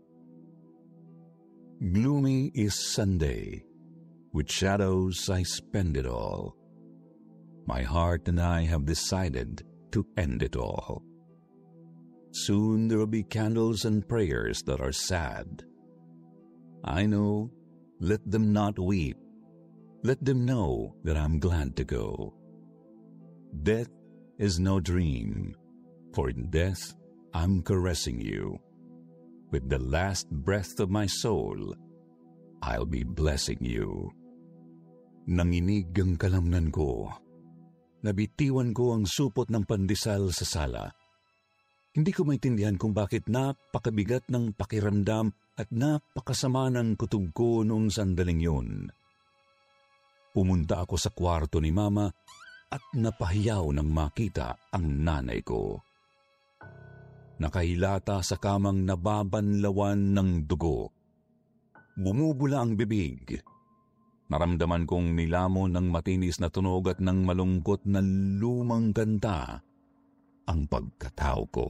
Gloomy is Sunday, with shadows I spend it all. My heart and I have decided to end it all. Soon there will be candles and prayers that are sad. I know, let them not weep. Let them know that I'm glad to go. Death is no dream, for in death I'm caressing you. With the last breath of my soul, I'll be blessing you. Nanginig ang kalamnan ko. Nabitiwan ko ang supot ng pandesal sa sala. Hindi ko maintindihan kung bakit napakabigat ng pakiramdam at napakasama ng kutub ko noong sandaling yun. Pumunta ako sa kwarto ni Mama at napahiyaw nang makita ang nanay ko. Nakahilata sa kamang nababanlawan ng dugo. Bumubula ang bibig. Naramdaman kong nilamon ng matinis na tunog at ng malungkot na lumang kanta ang pagkatao ko.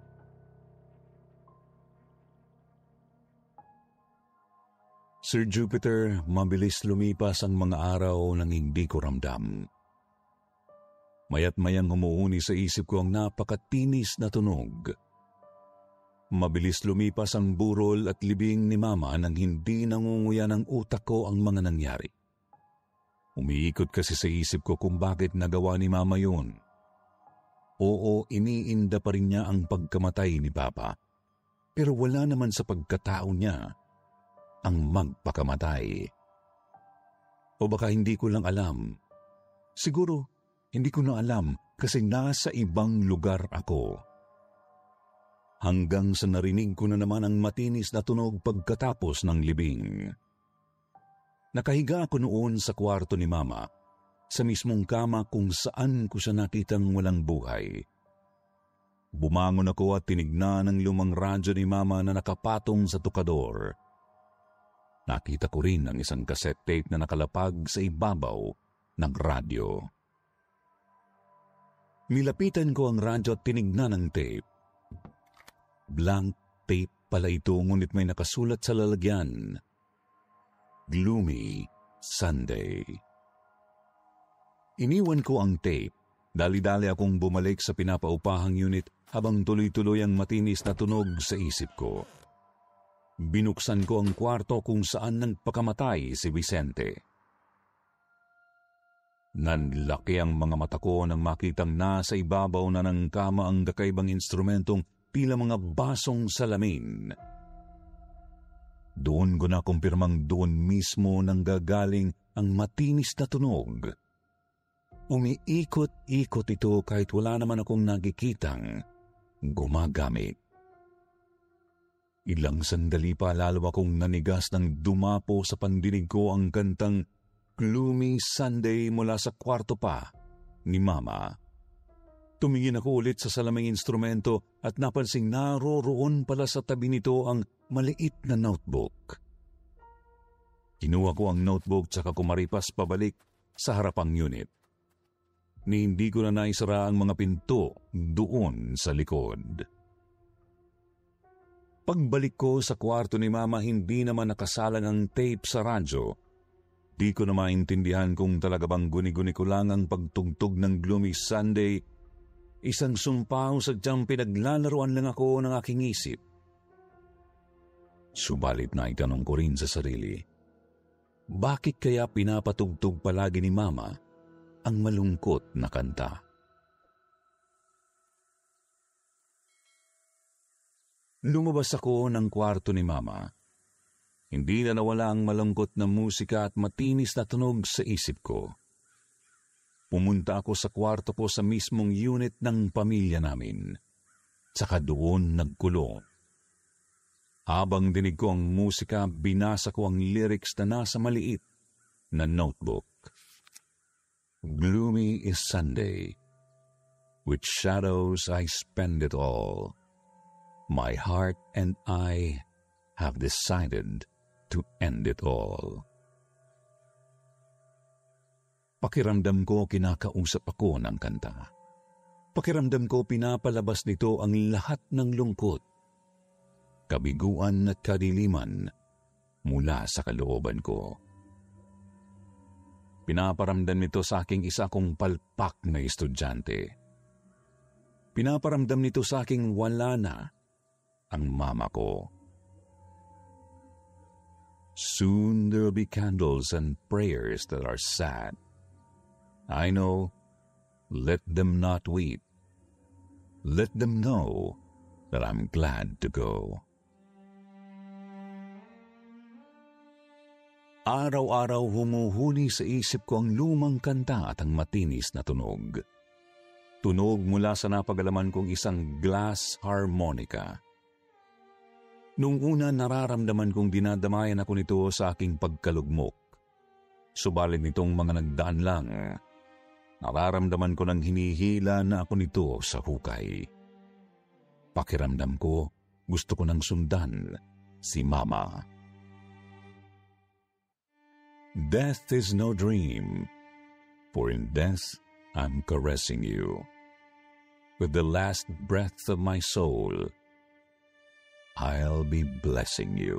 Sir Jupiter, mabilis lumipas ang mga araw nang hindi ko ramdam. Maya't mayang humuhuni sa isip ko ang napakatinis na tunog. Mabilis lumipas ang burol at libing ni Mama nang hindi nangunguya ng utak ko ang mga nangyari. Umiikot kasi sa isip ko kung bakit nagawa ni Mama yun. Oo, iniinda pa rin niya ang pagkamatay ni Papa. Pero wala naman sa pagkatao niya ang magpakamatay. O baka hindi ko lang alam. Siguro, hindi ko na alam kasi nasa ibang lugar ako. Hanggang sa narinig ko na naman ang matinis na tunog pagkatapos ng libing. Nakahiga ako noon sa kwarto ni Mama, sa mismong kama kung saan ko siya nakitang walang buhay. Bumangon ako at tinignan ang lumang radyo ni Mama na nakapatong sa tukador. Nakita ko rin ang isang cassette tape na nakalapag sa ibabaw ng radyo. Nilapitan ko ang radyo at tinignan ang tape. Blank tape pala ito, ngunit may nakasulat sa lalagyan. Gloomy Sunday. Iniwan ko ang tape. Dali-dali akong bumalik sa pinapaupahang unit habang tuloy-tuloy ang matinis na tunog sa isip ko. Binuksan ko ang kwarto kung saan nagpakamatay si Vicente. Nanlaki ang mga mata ko nang makitang nasa ibabaw na ng kama ang kakaibang instrumentong tila mga basong salamin. Doon ko na kumpirmang doon mismo nanggagaling ang matinis na tunog. Umiikot-ikot ito kahit wala naman akong nakikitang gumagamit. Ilang sandali pa lalo akong nanigas nang dumapo sa pandinig ko ang kantang Gloomy Sunday mula sa kwarto pa ni Mama. Tumingin ako ulit sa salaming instrumento at napansing naroroon pala sa tabi nito ang maliit na notebook. Kinuha ko ang notebook tsaka kumaripas pabalik sa harapang unit. Ni hindi ko na naisara ang mga pinto doon sa likod. Pagbalik ko sa kwarto ni Mama, hindi naman nakasalang ang tape sa radyo. Di ko na maintindihan kung talaga bang guni-guni ko lang ang pagtugtog ng Gloomy Sunday. Isang sumpaw sadyang pinaglalaroan lang ako ng aking isip. Subalit na itanong ko rin sa sarili, bakit kaya pinapatugtog palagi ni Mama ang malungkot na kanta? Lumabas ako ng kwarto ni Mama. Hindi na nawala ang malungkot na musika at matinis na tunog sa isip ko. Pumunta ako sa kwarto ko sa mismong unit ng pamilya namin. Tsaka doon nagkulong. Habang dinig ko ang musika, binasa ko ang lyrics na nasa maliit na notebook. Gloomy is Sunday. With shadows I spend it all. My heart and I have decided to end it all. Pakiramdam ko kinakausap ako ng kanta. Pakiramdam ko pinapalabas nito ang lahat ng lungkot, kabiguan at kadiliman mula sa kalooban ko. Pinaparamdam nito sa aking isa kong palpak na estudyante. Pinaparamdam nito sa aking wala na ang mama ko. Soon there will be candles and prayers that are sad. I know, let them not weep. Let them know that I'm glad to go. Araw-araw humuhuni sa isip ko ang lumang kanta at ang matinis na tunog. Tunog mula sa napagalaman kong isang glass harmonica. Noong una nararamdaman kong dinadamayan ako nito sa aking pagkalugmok. Subalit nitong mga nagdaan lang, nararamdaman ko ng hinihila na ako nito sa hukay. Pakiramdam ko, gusto ko nang sundan si Mama. Death is no dream, for in death I'm caressing you. With the last breath of my soul, I'll be blessing you.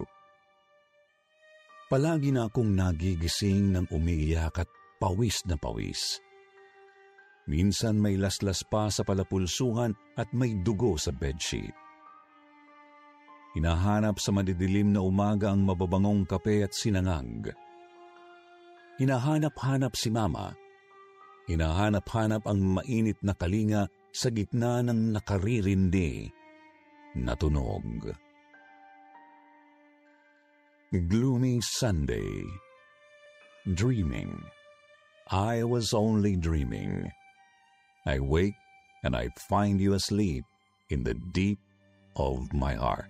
Palagi na akong nagigising ng umiiyak at pawis na pawis. Minsan may laslas pa sa palapulsuhan at may dugo sa bedsheet. Hinahanap sa madidilim na umaga ang mababangong kape at sinangag. Hinahanap-hanap si Mama. Hinahanap-hanap ang mainit na kalinga sa gitna ng nakaririndi na tunog. Gloomy Sunday. Dreaming. I was only dreaming. I wake and I find you asleep in the deep of my heart.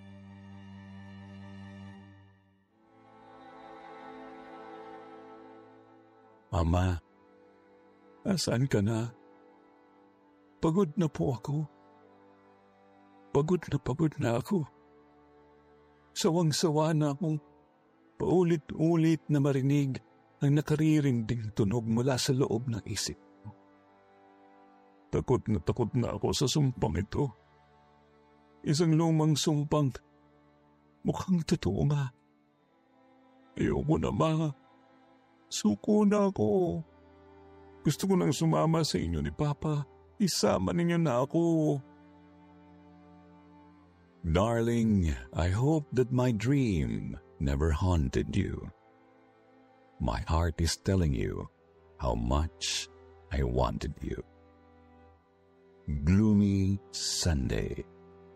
Mama, asan ka na? Pagod na po ako. Pagod na pagod na ako. Sawang-sawa na akong paulit-ulit na marinig ang nakaririnding tunog mula sa loob ng isip ko. Takot na takot na ako sa sumpang ito. Isang lumang sumpang mukhang totoo nga. Ayoko na, Ma. Suko na ako. Gusto ko nang sumama sa inyo ni Papa. Isama ninyo na ako. Darling, I hope that my dream never haunted you. My heart is telling you how much I wanted you. Gloomy Sunday.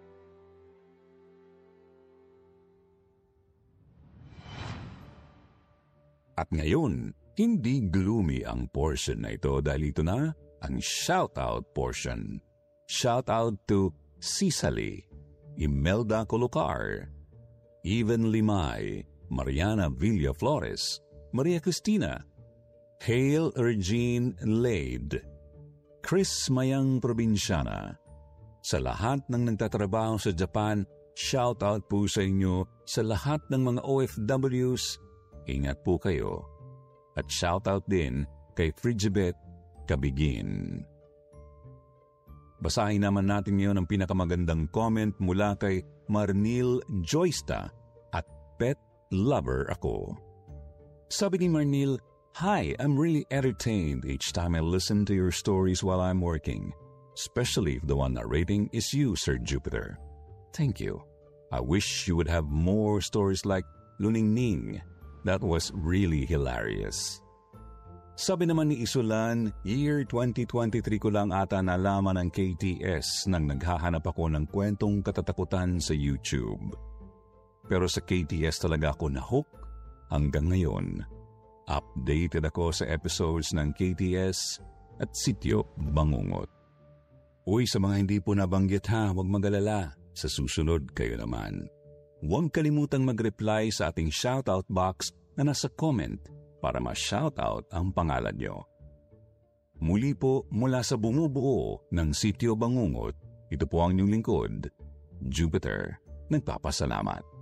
At ngayon, hindi gloomy ang portion na ito dahil ito na ang shoutout portion. Shoutout to Cicely, Imelda Colocar, Even Limay, Mariana Villaflores, Maria Cristina, Hale Regine Lade, Chris Mayang Probinsyana. Sa lahat ng nagtatrabaho sa Japan, shoutout po sa inyo. Sa lahat ng mga O F Ws, Ingat po kayo. At shoutout din kay Frigibet Kabigin. Basahin naman natin ngayon ang pinakamagandang comment mula kay Marnil Joysta at Pet Lover Ako. Sabi ni Marnil, "Hi, I'm really entertained each time I listen to your stories while I'm working, especially if the one narrating is you, Sir Jupiter. Thank you. I wish you would have more stories like Luningning. That was really hilarious." Sabi naman ni Isulan, year twenty twenty-three ko lang ata nalaman ng K T S nang naghahanap ako ng kwentong katatakutan sa YouTube. Pero sa K T S talaga ako na-hook hanggang ngayon. Updated ako sa episodes ng K T S at Sityo Bangungot. Uy, sa mga hindi po nabanggit ha, huwag magalala. Sa susunod kayo naman. Huwag kalimutang mag-reply sa ating shoutout box na nasa comment para ma-shoutout ang pangalan nyo. Muli po mula sa bumubuo ng Sityo Bangungot, ito po ang inyong lingkod, Jupiter, nagpapasalamat.